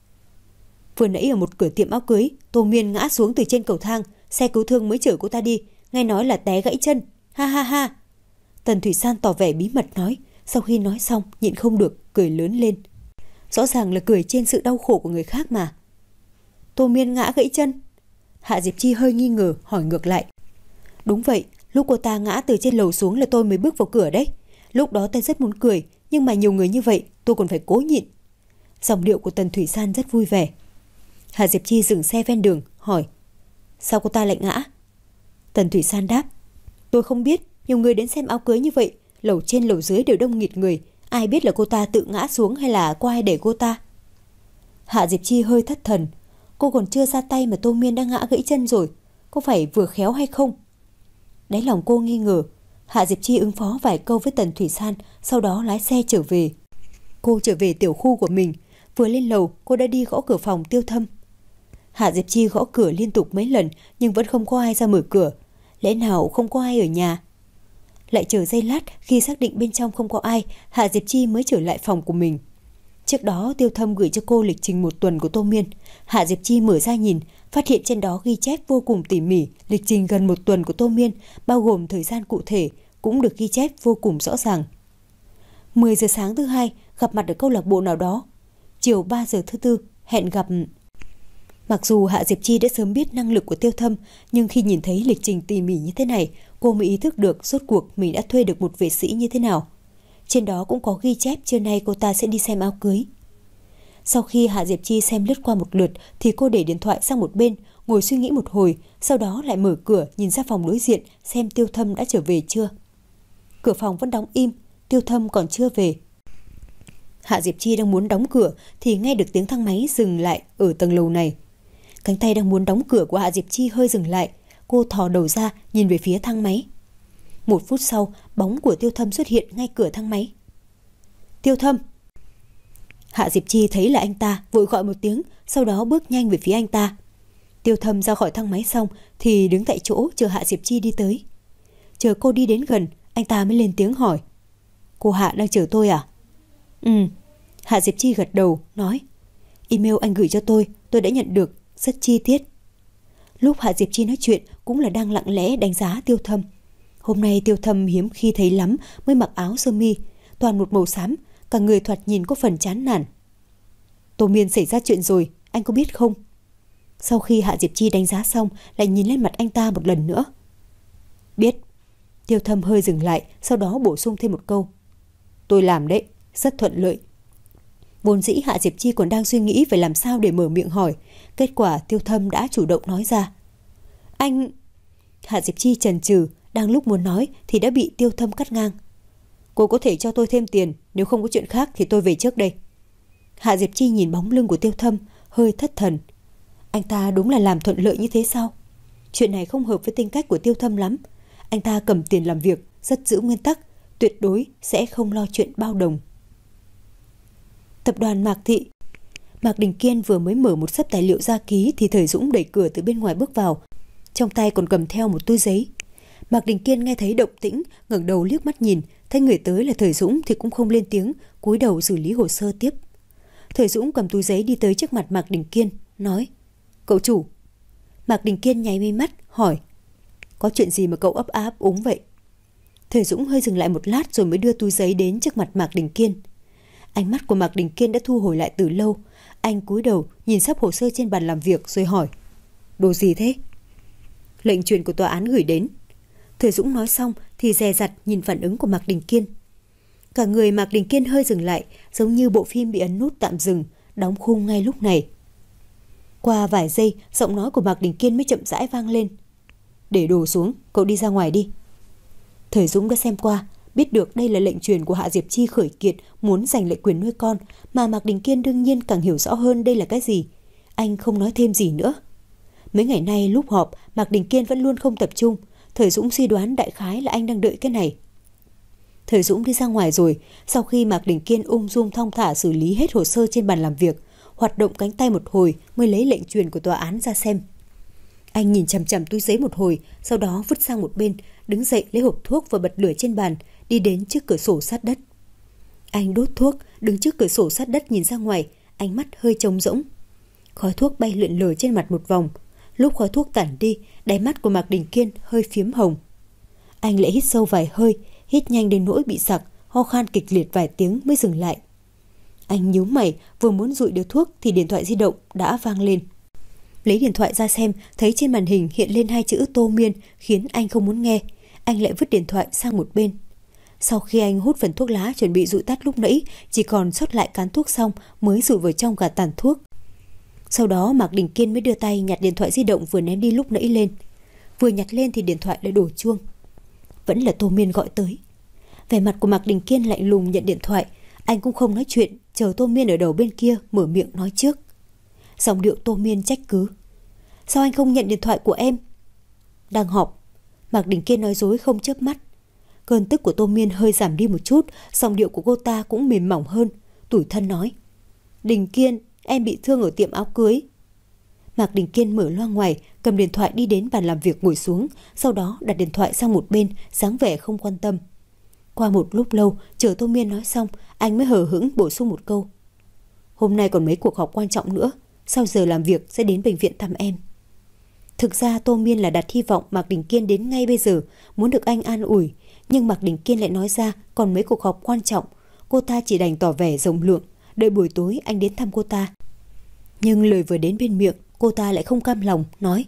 Vừa nãy ở một cửa tiệm áo cưới, Tô Miên ngã xuống từ trên cầu thang, xe cứu thương mới chở cô ta đi, nghe nói là té gãy chân, ha ha ha. Tần Thủy San tỏ vẻ bí mật nói, sau khi nói xong nhịn không được cười lớn lên. Rõ ràng là cười trên sự đau khổ của người khác mà. Tô Miên ngã gãy chân? Hạ Diệp Chi hơi nghi ngờ hỏi ngược lại. Đúng vậy, lúc cô ta ngã từ trên lầu xuống là tôi mới bước vào cửa đấy. Lúc đó tôi rất muốn cười, nhưng mà nhiều người như vậy tôi còn phải cố nhịn. Giọng điệu của Tần Thủy San rất vui vẻ. Hạ Diệp Chi dừng xe ven đường hỏi, sao cô ta lại ngã? Tần Thủy San đáp, tôi không biết, nhiều người đến xem áo cưới như vậy, lầu trên lầu dưới đều đông nghịt người, ai biết là cô ta tự ngã xuống hay là có ai để cô ta. Hạ Diệp Chi hơi thất thần, cô còn chưa ra tay mà Tô Miên đã ngã gãy chân rồi, có phải vừa khéo hay không? Đáy lòng cô nghi ngờ. Hạ Diệp Chi ứng phó vài câu với Tần Thủy San, sau đó lái xe trở về. Cô trở về tiểu khu của mình, vừa lên lầu cô đã đi gõ cửa phòng Tiêu Thâm. Hạ Diệp Chi gõ cửa liên tục mấy lần nhưng vẫn không có ai ra mở cửa. Lẽ nào không có ai ở nhà? Lại chờ giây lát, khi xác định bên trong không có ai, Hạ Diệp Chi mới trở lại phòng của mình. Trước đó Tiêu Thâm gửi cho cô lịch trình một tuần của Tô Miên. Hạ Diệp Chi mở ra nhìn, phát hiện trên đó ghi chép vô cùng tỉ mỉ lịch trình gần một tuần của Tô Miên, bao gồm thời gian cụ thể, cũng được ghi chép vô cùng rõ ràng. mười giờ sáng thứ hai, gặp mặt ở câu lạc bộ nào đó. Chiều ba giờ thứ tư, hẹn gặp. Mặc dù Hạ Diệp Chi đã sớm biết năng lực của Tiêu Thâm, nhưng khi nhìn thấy lịch trình tỉ mỉ như thế này, cô mới ý thức được rốt cuộc mình đã thuê được một vệ sĩ như thế nào. Trên đó cũng có ghi chép trưa nay cô ta sẽ đi xem áo cưới. Sau khi Hạ Diệp Chi xem lướt qua một lượt thì cô để điện thoại sang một bên, ngồi suy nghĩ một hồi, sau đó lại mở cửa nhìn ra phòng đối diện xem Tiêu Thâm đã trở về chưa. Cửa phòng vẫn đóng im, Tiêu Thâm còn chưa về. Hạ Diệp Chi đang muốn đóng cửa thì nghe được tiếng thang máy dừng lại ở tầng lầu này. Cánh tay đang muốn đóng cửa của Hạ Diệp Chi hơi dừng lại, cô thò đầu ra nhìn về phía thang máy. Một phút sau, bóng của Tiêu Thâm xuất hiện ngay cửa thang máy. Tiêu Thâm! Hạ Diệp Chi thấy là anh ta, vội gọi một tiếng, sau đó bước nhanh về phía anh ta. Tiêu Thâm ra khỏi thang máy xong thì đứng tại chỗ chờ Hạ Diệp Chi đi tới. Chờ cô đi đến gần, anh ta mới lên tiếng hỏi, cô Hạ đang chờ tôi à? Ừ. Hạ Diệp Chi gật đầu, nói, email anh gửi cho tôi, tôi đã nhận được, rất chi tiết. Lúc Hạ Diệp Chi nói chuyện cũng là đang lặng lẽ đánh giá Tiêu Thâm. Hôm nay Tiêu Thâm hiếm khi thấy lắm mới mặc áo sơ mi, toàn một màu xám, cả người thoạt nhìn có phần chán nản. Tô Miên xảy ra chuyện rồi, anh có biết không? Sau khi Hạ Diệp Chi đánh giá xong, lại nhìn lên mặt anh ta một lần nữa. Biết. Tiêu Thâm hơi dừng lại, sau đó bổ sung thêm một câu. Tôi làm đấy, rất thuận lợi. Vốn dĩ Hạ Diệp Chi còn đang suy nghĩ về làm sao để mở miệng hỏi, kết quả Tiêu Thâm đã chủ động nói ra. Anh... Hạ Diệp Chi chần chừ, đang lúc muốn nói thì đã bị Tiêu Thâm cắt ngang. Cô có thể cho tôi thêm tiền, nếu không có chuyện khác thì tôi về trước đây. Hạ Diệp Chi nhìn bóng lưng của Tiêu Thâm, hơi thất thần. Anh ta đúng là làm thuận lợi như thế sao? Chuyện này không hợp với tính cách của Tiêu Thâm lắm. Anh ta cầm tiền làm việc, rất giữ nguyên tắc, tuyệt đối sẽ không lo chuyện bao đồng. Tập đoàn Mạc Thị. Mạc Đình Kiên vừa mới mở một xấp tài liệu ra ký thì Thời Dũng đẩy cửa từ bên ngoài bước vào, trong tay còn cầm theo một túi giấy. Mạc Đình Kiên nghe thấy động tĩnh, ngẩng đầu liếc mắt nhìn, thấy người tới là Thời Dũng thì cũng không lên tiếng, cúi đầu xử lý hồ sơ tiếp. Thời Dũng cầm túi giấy đi tới trước mặt Mạc Đình Kiên, nói: "Cậu chủ." Mạc Đình Kiên nháy mi mắt, hỏi: "Có chuyện gì mà cậu ấp á ấp úng vậy?" Thời Dũng hơi dừng lại một lát rồi mới đưa túi giấy đến trước mặt Mạc Đình Kiên. Ánh mắt của Mạc Đình Kiên đã thu hồi lại từ lâu, anh cúi đầu nhìn sắp hồ sơ trên bàn làm việc rồi hỏi: "Đồ gì thế?" "Lệnh truyền của tòa án gửi đến." Thời Dũng nói xong thì dè dặt nhìn phản ứng của Mạc Đình Kiên. Cả người Mạc Đình Kiên hơi dừng lại, giống như bộ phim bị ấn nút tạm dừng, đóng khung ngay lúc này. Qua vài giây, giọng nói của Mạc Đình Kiên mới chậm rãi vang lên: "Để đồ xuống, cậu đi ra ngoài đi." Thời Dũng đã xem qua, biết được đây là lệnh truyền của Hạ Diệp Chi khởi kiệt muốn giành lại quyền nuôi con, mà Mạc Đình Kiên đương nhiên càng hiểu rõ hơn đây là cái gì. Anh không nói thêm gì nữa. Mấy ngày nay lúc họp, Mạc Đình Kiên vẫn luôn không tập trung. Thời Dũng suy đoán đại khái là anh đang đợi cái này. Thời Dũng đi ra ngoài rồi, sau khi Mạc Đình Kiên ung dung thong thả xử lý hết hồ sơ trên bàn làm việc, hoạt động cánh tay một hồi mới lấy lệnh truyền của tòa án ra xem. Anh nhìn chằm chằm túi giấy một hồi, sau đó vứt sang một bên, đứng dậy lấy hộp thuốc và bật lửa trên bàn, đi đến trước cửa sổ sát đất. Anh đốt thuốc, đứng trước cửa sổ sát đất nhìn ra ngoài, ánh mắt hơi trống rỗng. Khói thuốc bay lượn lờ trên mặt một vòng. Lúc khói thuốc tản đi, đáy mắt của Mạc Đình Kiên hơi phiếm hồng. Anh lại hít sâu vài hơi, hít nhanh đến nỗi bị sặc, ho khan kịch liệt vài tiếng mới dừng lại. Anh nhíu mày, vừa muốn dụi điếu thuốc thì điện thoại di động đã vang lên. Lấy điện thoại ra xem, thấy trên màn hình hiện lên hai chữ Tô Miên, khiến anh không muốn nghe. Anh lại vứt điện thoại sang một bên. Sau khi anh hút phần thuốc lá chuẩn bị dụi tắt lúc nãy, chỉ còn sót lại cán thuốc xong mới dụi vào trong gạt tàn thuốc. Sau đó Mạc Đình Kiên mới đưa tay nhặt điện thoại di động vừa ném đi lúc nãy lên. Vừa nhặt lên thì điện thoại lại đổ chuông. Vẫn là Tô Miên gọi tới. Vẻ mặt của Mạc Đình Kiên lạnh lùng nhận điện thoại. Anh cũng không nói chuyện, chờ Tô Miên ở đầu bên kia mở miệng nói trước. Giọng điệu Tô Miên trách cứ. Sao anh không nhận điện thoại của em? Đang họp. Mạc Đình Kiên nói dối không chớp mắt. Cơn tức của Tô Miên hơi giảm đi một chút, giọng điệu của cô ta cũng mềm mỏng hơn, tủi thân nói. Đình Kiên, em bị thương ở tiệm áo cưới. Mạc Đình Kiên mở loa ngoài, cầm điện thoại đi đến bàn làm việc ngồi xuống, sau đó đặt điện thoại sang một bên, dáng vẻ không quan tâm. Qua một lúc lâu, chờ Tô Miên nói xong, anh mới hờ hững bổ sung một câu. Hôm nay còn mấy cuộc họp quan trọng nữa, sau giờ làm việc sẽ đến bệnh viện thăm em. Thực ra Tô Miên là đặt hy vọng Mạc Đình Kiên đến ngay bây giờ, muốn được anh an ủi, nhưng Mạc Đình Kiên lại nói ra còn mấy cuộc họp quan trọng, cô ta chỉ đành tỏ vẻ rộng lượng, đợi buổi tối anh đến thăm cô ta. Nhưng lời vừa đến bên miệng, cô ta lại không cam lòng, nói.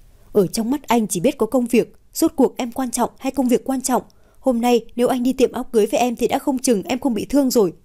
Ở trong mắt anh chỉ biết có công việc, rốt cuộc em quan trọng hay công việc quan trọng? Hôm nay nếu anh đi tiệm áo cưới với em thì đã không chừng em không bị thương rồi.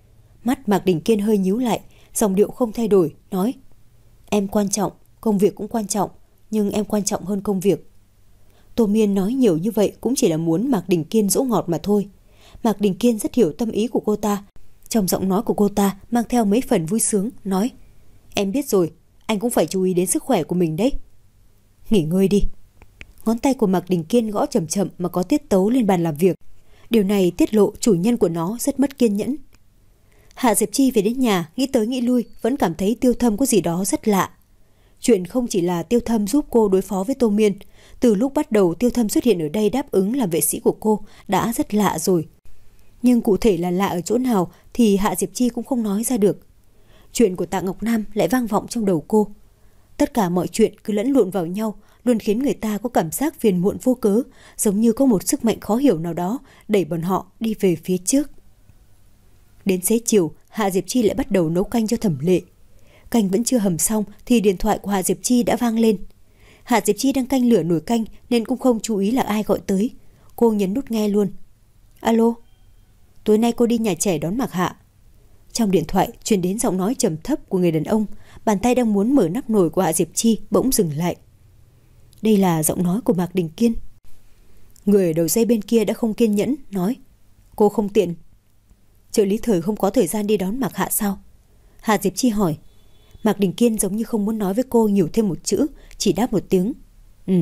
Mắt Mạc Đình Kiên hơi nhíu lại, giọng điệu không thay đổi, nói. Em quan trọng, công việc cũng quan trọng, nhưng em quan trọng hơn công việc. Tô Miên nói nhiều như vậy cũng chỉ là muốn Mạc Đình Kiên dỗ ngọt mà thôi. Mạc Đình Kiên rất hiểu tâm ý của cô ta. Trong giọng nói của cô ta mang theo mấy phần vui sướng, nói. Em biết rồi, anh cũng phải chú ý đến sức khỏe của mình đấy. Nghỉ ngơi đi. Ngón tay của Mạc Đình Kiên gõ chậm chậm mà có tiết tấu lên bàn làm việc. Điều này tiết lộ chủ nhân của nó rất mất kiên nhẫn. Hạ Diệp Chi về đến nhà, nghĩ tới nghĩ lui, vẫn cảm thấy Tiêu Thâm có gì đó rất lạ. Chuyện không chỉ là Tiêu Thâm giúp cô đối phó với Tô Miên. Từ lúc bắt đầu Tiêu Thâm xuất hiện ở đây đáp ứng làm vệ sĩ của cô đã rất lạ rồi. Nhưng cụ thể là lạ ở chỗ nào thì Hạ Diệp Chi cũng không nói ra được. Chuyện của Tạ Ngọc Nam lại vang vọng trong đầu cô. Tất cả mọi chuyện cứ lẫn lộn vào nhau, luôn khiến người ta có cảm giác phiền muộn vô cớ, giống như có một sức mạnh khó hiểu nào đó đẩy bọn họ đi về phía trước. Đến xế chiều, Hạ Diệp Chi lại bắt đầu nấu canh cho Thẩm Lệ. Canh vẫn chưa hầm xong thì điện thoại của Hạ Diệp Chi đã vang lên. Hạ Diệp Chi đang canh lửa nồi canh nên cũng không chú ý là ai gọi tới. Cô nhấn nút nghe luôn. Alo, tối nay cô đi nhà trẻ đón Mạc Hạ. Trong điện thoại truyền đến giọng nói trầm thấp của người đàn ông. Bàn tay đang muốn mở nắp nồi của Hạ Diệp Chi bỗng dừng lại. Đây là giọng nói của Mạc Đình Kiên. Người ở đầu dây bên kia đã không kiên nhẫn, nói. Cô không tiện. Trợ lý Thời không có thời gian đi đón Mạc Hạ sao? Hạ Diệp Chi hỏi. Mạc Đình Kiên giống như không muốn nói với cô nhiều thêm một chữ, chỉ đáp một tiếng. Ừ.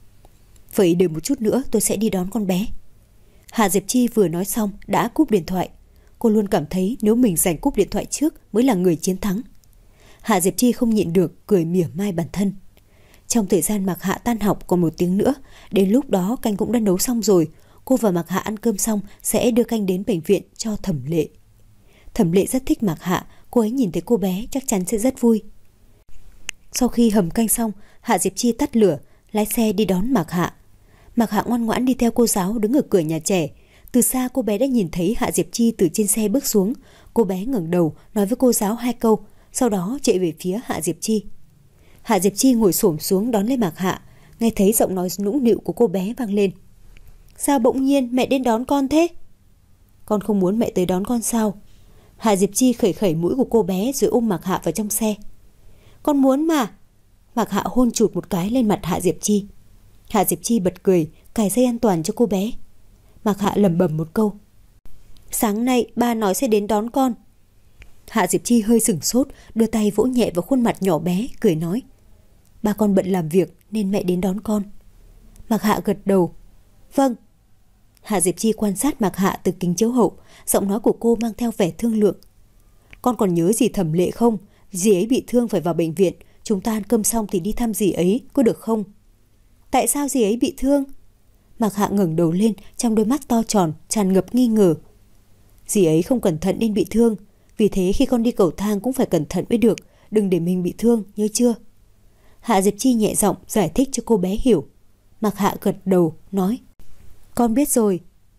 Vậy đợi một chút nữa tôi sẽ đi đón con bé. Hạ Diệp Chi vừa nói xong đã cúp điện thoại. Cô luôn cảm thấy nếu mình giành cúp điện thoại trước mới là người chiến thắng. Hạ Diệp Chi không nhịn được cười mỉa mai bản thân. Trong thời gian Mạc Hạ tan học còn một tiếng nữa, đến lúc đó canh cũng đã nấu xong rồi. Cô và Mạc Hạ ăn cơm xong sẽ đưa canh đến bệnh viện cho Thẩm Lệ. Thẩm Lệ rất thích Mạc Hạ, cô ấy nhìn thấy cô bé chắc chắn sẽ rất vui. Sau khi hầm canh xong, Hạ Diệp Chi tắt lửa, lái xe đi đón Mạc Hạ. Mạc Hạ ngoan ngoãn đi theo cô giáo đứng ở cửa nhà trẻ. Từ xa cô bé đã nhìn thấy Hạ Diệp Chi từ trên xe bước xuống. Cô bé ngẩng đầu nói với cô giáo hai câu, sau đó chạy về phía Hạ Diệp Chi. Hạ Diệp Chi ngồi xổm xuống đón lấy Mạc Hạ, nghe thấy giọng nói nũng nịu của cô bé vang lên. Sao bỗng nhiên mẹ đến đón con thế? Con không muốn mẹ tới đón con sao? Hạ Diệp Chi khẩy khẩy mũi của cô bé rồi ôm Mạc Hạ vào trong xe. Con muốn mà. Mạc Hạ hôn chụt một cái lên mặt Hạ Diệp Chi. Hạ Diệp Chi bật cười, cài dây an toàn cho cô bé. Mạc Hạ lẩm bẩm một câu. Sáng nay ba nói sẽ đến đón con. Hạ Diệp Chi hơi sửng sốt, đưa tay vỗ nhẹ vào khuôn mặt nhỏ bé, cười nói. Ba con bận làm việc nên mẹ đến đón con. Mạc Hạ gật đầu. Vâng. Hạ Diệp Chi quan sát Mạc Hạ từ kính chiếu hậu, giọng nói của cô mang theo vẻ thương lượng. Con còn nhớ dì Thẩm Lệ không? Dì ấy bị thương phải vào bệnh viện, chúng ta ăn cơm xong thì đi thăm dì ấy, có được không? Tại sao dì ấy bị thương? Mạc Hạ ngẩng đầu lên, trong đôi mắt to tròn tràn ngập nghi ngờ. Dì ấy không cẩn thận nên bị thương, vì thế khi con đi cầu thang cũng phải cẩn thận mới được, đừng để mình bị thương, nhớ chưa? Hạ Diệp Chi nhẹ giọng giải thích cho cô bé hiểu. Mạc Hạ gật đầu, nói. Con biết rồi.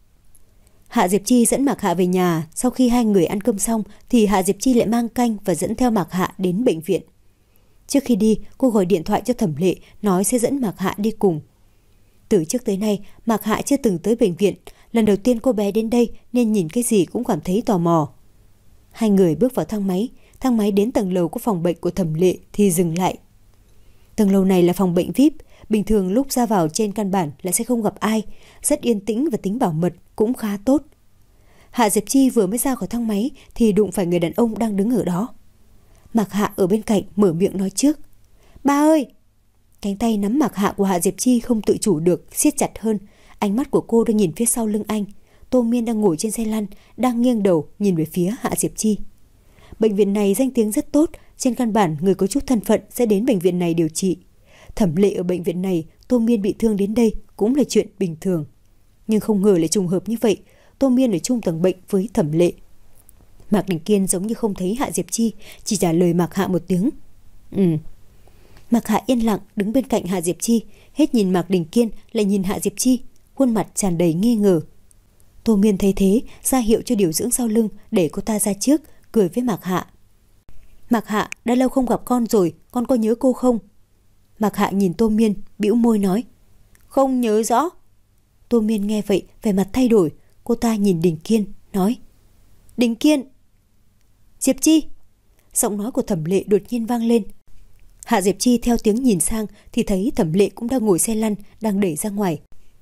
Hạ Diệp Chi dẫn Mạc Hạ về nhà. Sau khi hai người ăn cơm xong thì Hạ Diệp Chi lại mang canh và dẫn theo Mạc Hạ đến bệnh viện. Trước khi đi, cô gọi điện thoại cho Thẩm Lệ, nói sẽ dẫn Mạc Hạ đi cùng. Từ trước tới nay, Mạc Hạ chưa từng tới bệnh viện. Lần đầu tiên cô bé đến đây nên nhìn cái gì cũng cảm thấy tò mò. Hai người bước vào thang máy. Thang máy đến tầng lầu của phòng bệnh của Thẩm Lệ thì dừng lại. Tầng lầu này là phòng bệnh vi ai pi. Bình thường lúc ra vào trên căn bản là sẽ không gặp ai. Rất yên tĩnh và tính bảo mật cũng khá tốt. Hạ Diệp Chi vừa mới ra khỏi thang máy thì đụng phải người đàn ông đang đứng ở đó. Mạc Hạ ở bên cạnh mở miệng nói trước. Ba ơi! Cánh tay nắm Mạc Hạ của Hạ Diệp Chi không tự chủ được, siết chặt hơn. Ánh mắt của cô đang nhìn phía sau lưng anh. Tô Miên đang ngồi trên xe lăn, đang nghiêng đầu nhìn về phía Hạ Diệp Chi. Bệnh viện này danh tiếng rất tốt, trên căn bản người có chút thân phận sẽ đến bệnh viện này điều trị. Thẩm Lệ ở bệnh viện này, Tô Miên bị thương đến đây cũng là chuyện bình thường. Nhưng không ngờ lại trùng hợp như vậy, Tô Miên ở chung tầng bệnh với Thẩm Lệ. Mạc Đình Kiên giống như không thấy Hạ Diệp Chi, chỉ trả lời Mạc Hạ một tiếng. Ừ. Mạc Hạ yên lặng đứng bên cạnh Hạ Diệp Chi, hết nhìn Mạc Đình Kiên lại nhìn Hạ Diệp Chi, khuôn mặt tràn đầy nghi ngờ. Tô Miên thấy thế, ra hiệu cho điều dưỡng sau lưng để cô ta ra trước, cười với Mạc Hạ. Mạc Hạ, đã lâu không gặp con rồi, con có nhớ cô không? Mạc Hạ nhìn Tô Miên, bĩu môi nói. Không nhớ rõ. Tô Miên nghe vậy, vẻ mặt thay đổi. Cô ta nhìn Đình Kiên, nói. Đình Kiên! Diệp Chi! Giọng nói của Thẩm Lệ đột nhiên vang lên. Hạ Diệp Chi theo tiếng nhìn sang thì thấy Thẩm Lệ cũng đang ngồi xe lăn, đang đẩy ra ngoài.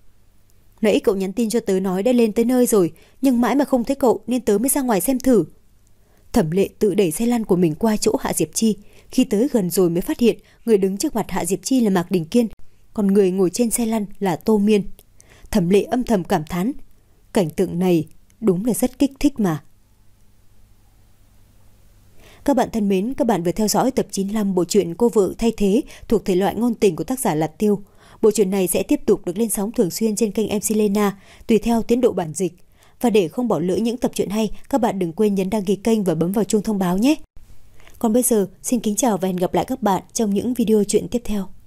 Nãy cậu nhắn tin cho tớ nói đã lên tới nơi rồi, nhưng mãi mà không thấy cậu nên tớ mới ra ngoài xem thử. Thẩm Lệ tự đẩy xe lăn của mình qua chỗ Hạ Diệp Chi. Khi tới gần rồi mới phát hiện người đứng trước mặt Hạ Diệp Chi là Mạc Đình Kiên, còn người ngồi trên xe lăn là Tô Miên. Thẩm Lệ âm thầm cảm thán, cảnh tượng này đúng là rất kích thích mà. Các bạn thân mến, các bạn vừa theo dõi tập chín mươi lăm bộ truyện Cô vợ thay thế thuộc thể loại ngôn tình của tác giả Lạt Tiêu. Bộ truyện này sẽ tiếp tục được lên sóng thường xuyên trên kênh em xê Lena tùy theo tiến độ bản dịch. Và để không bỏ lỡ những tập truyện hay, các bạn đừng quên nhấn đăng ký kênh và bấm vào chuông thông báo nhé. Còn bây giờ, xin kính chào và hẹn gặp lại các bạn trong những video truyện tiếp theo.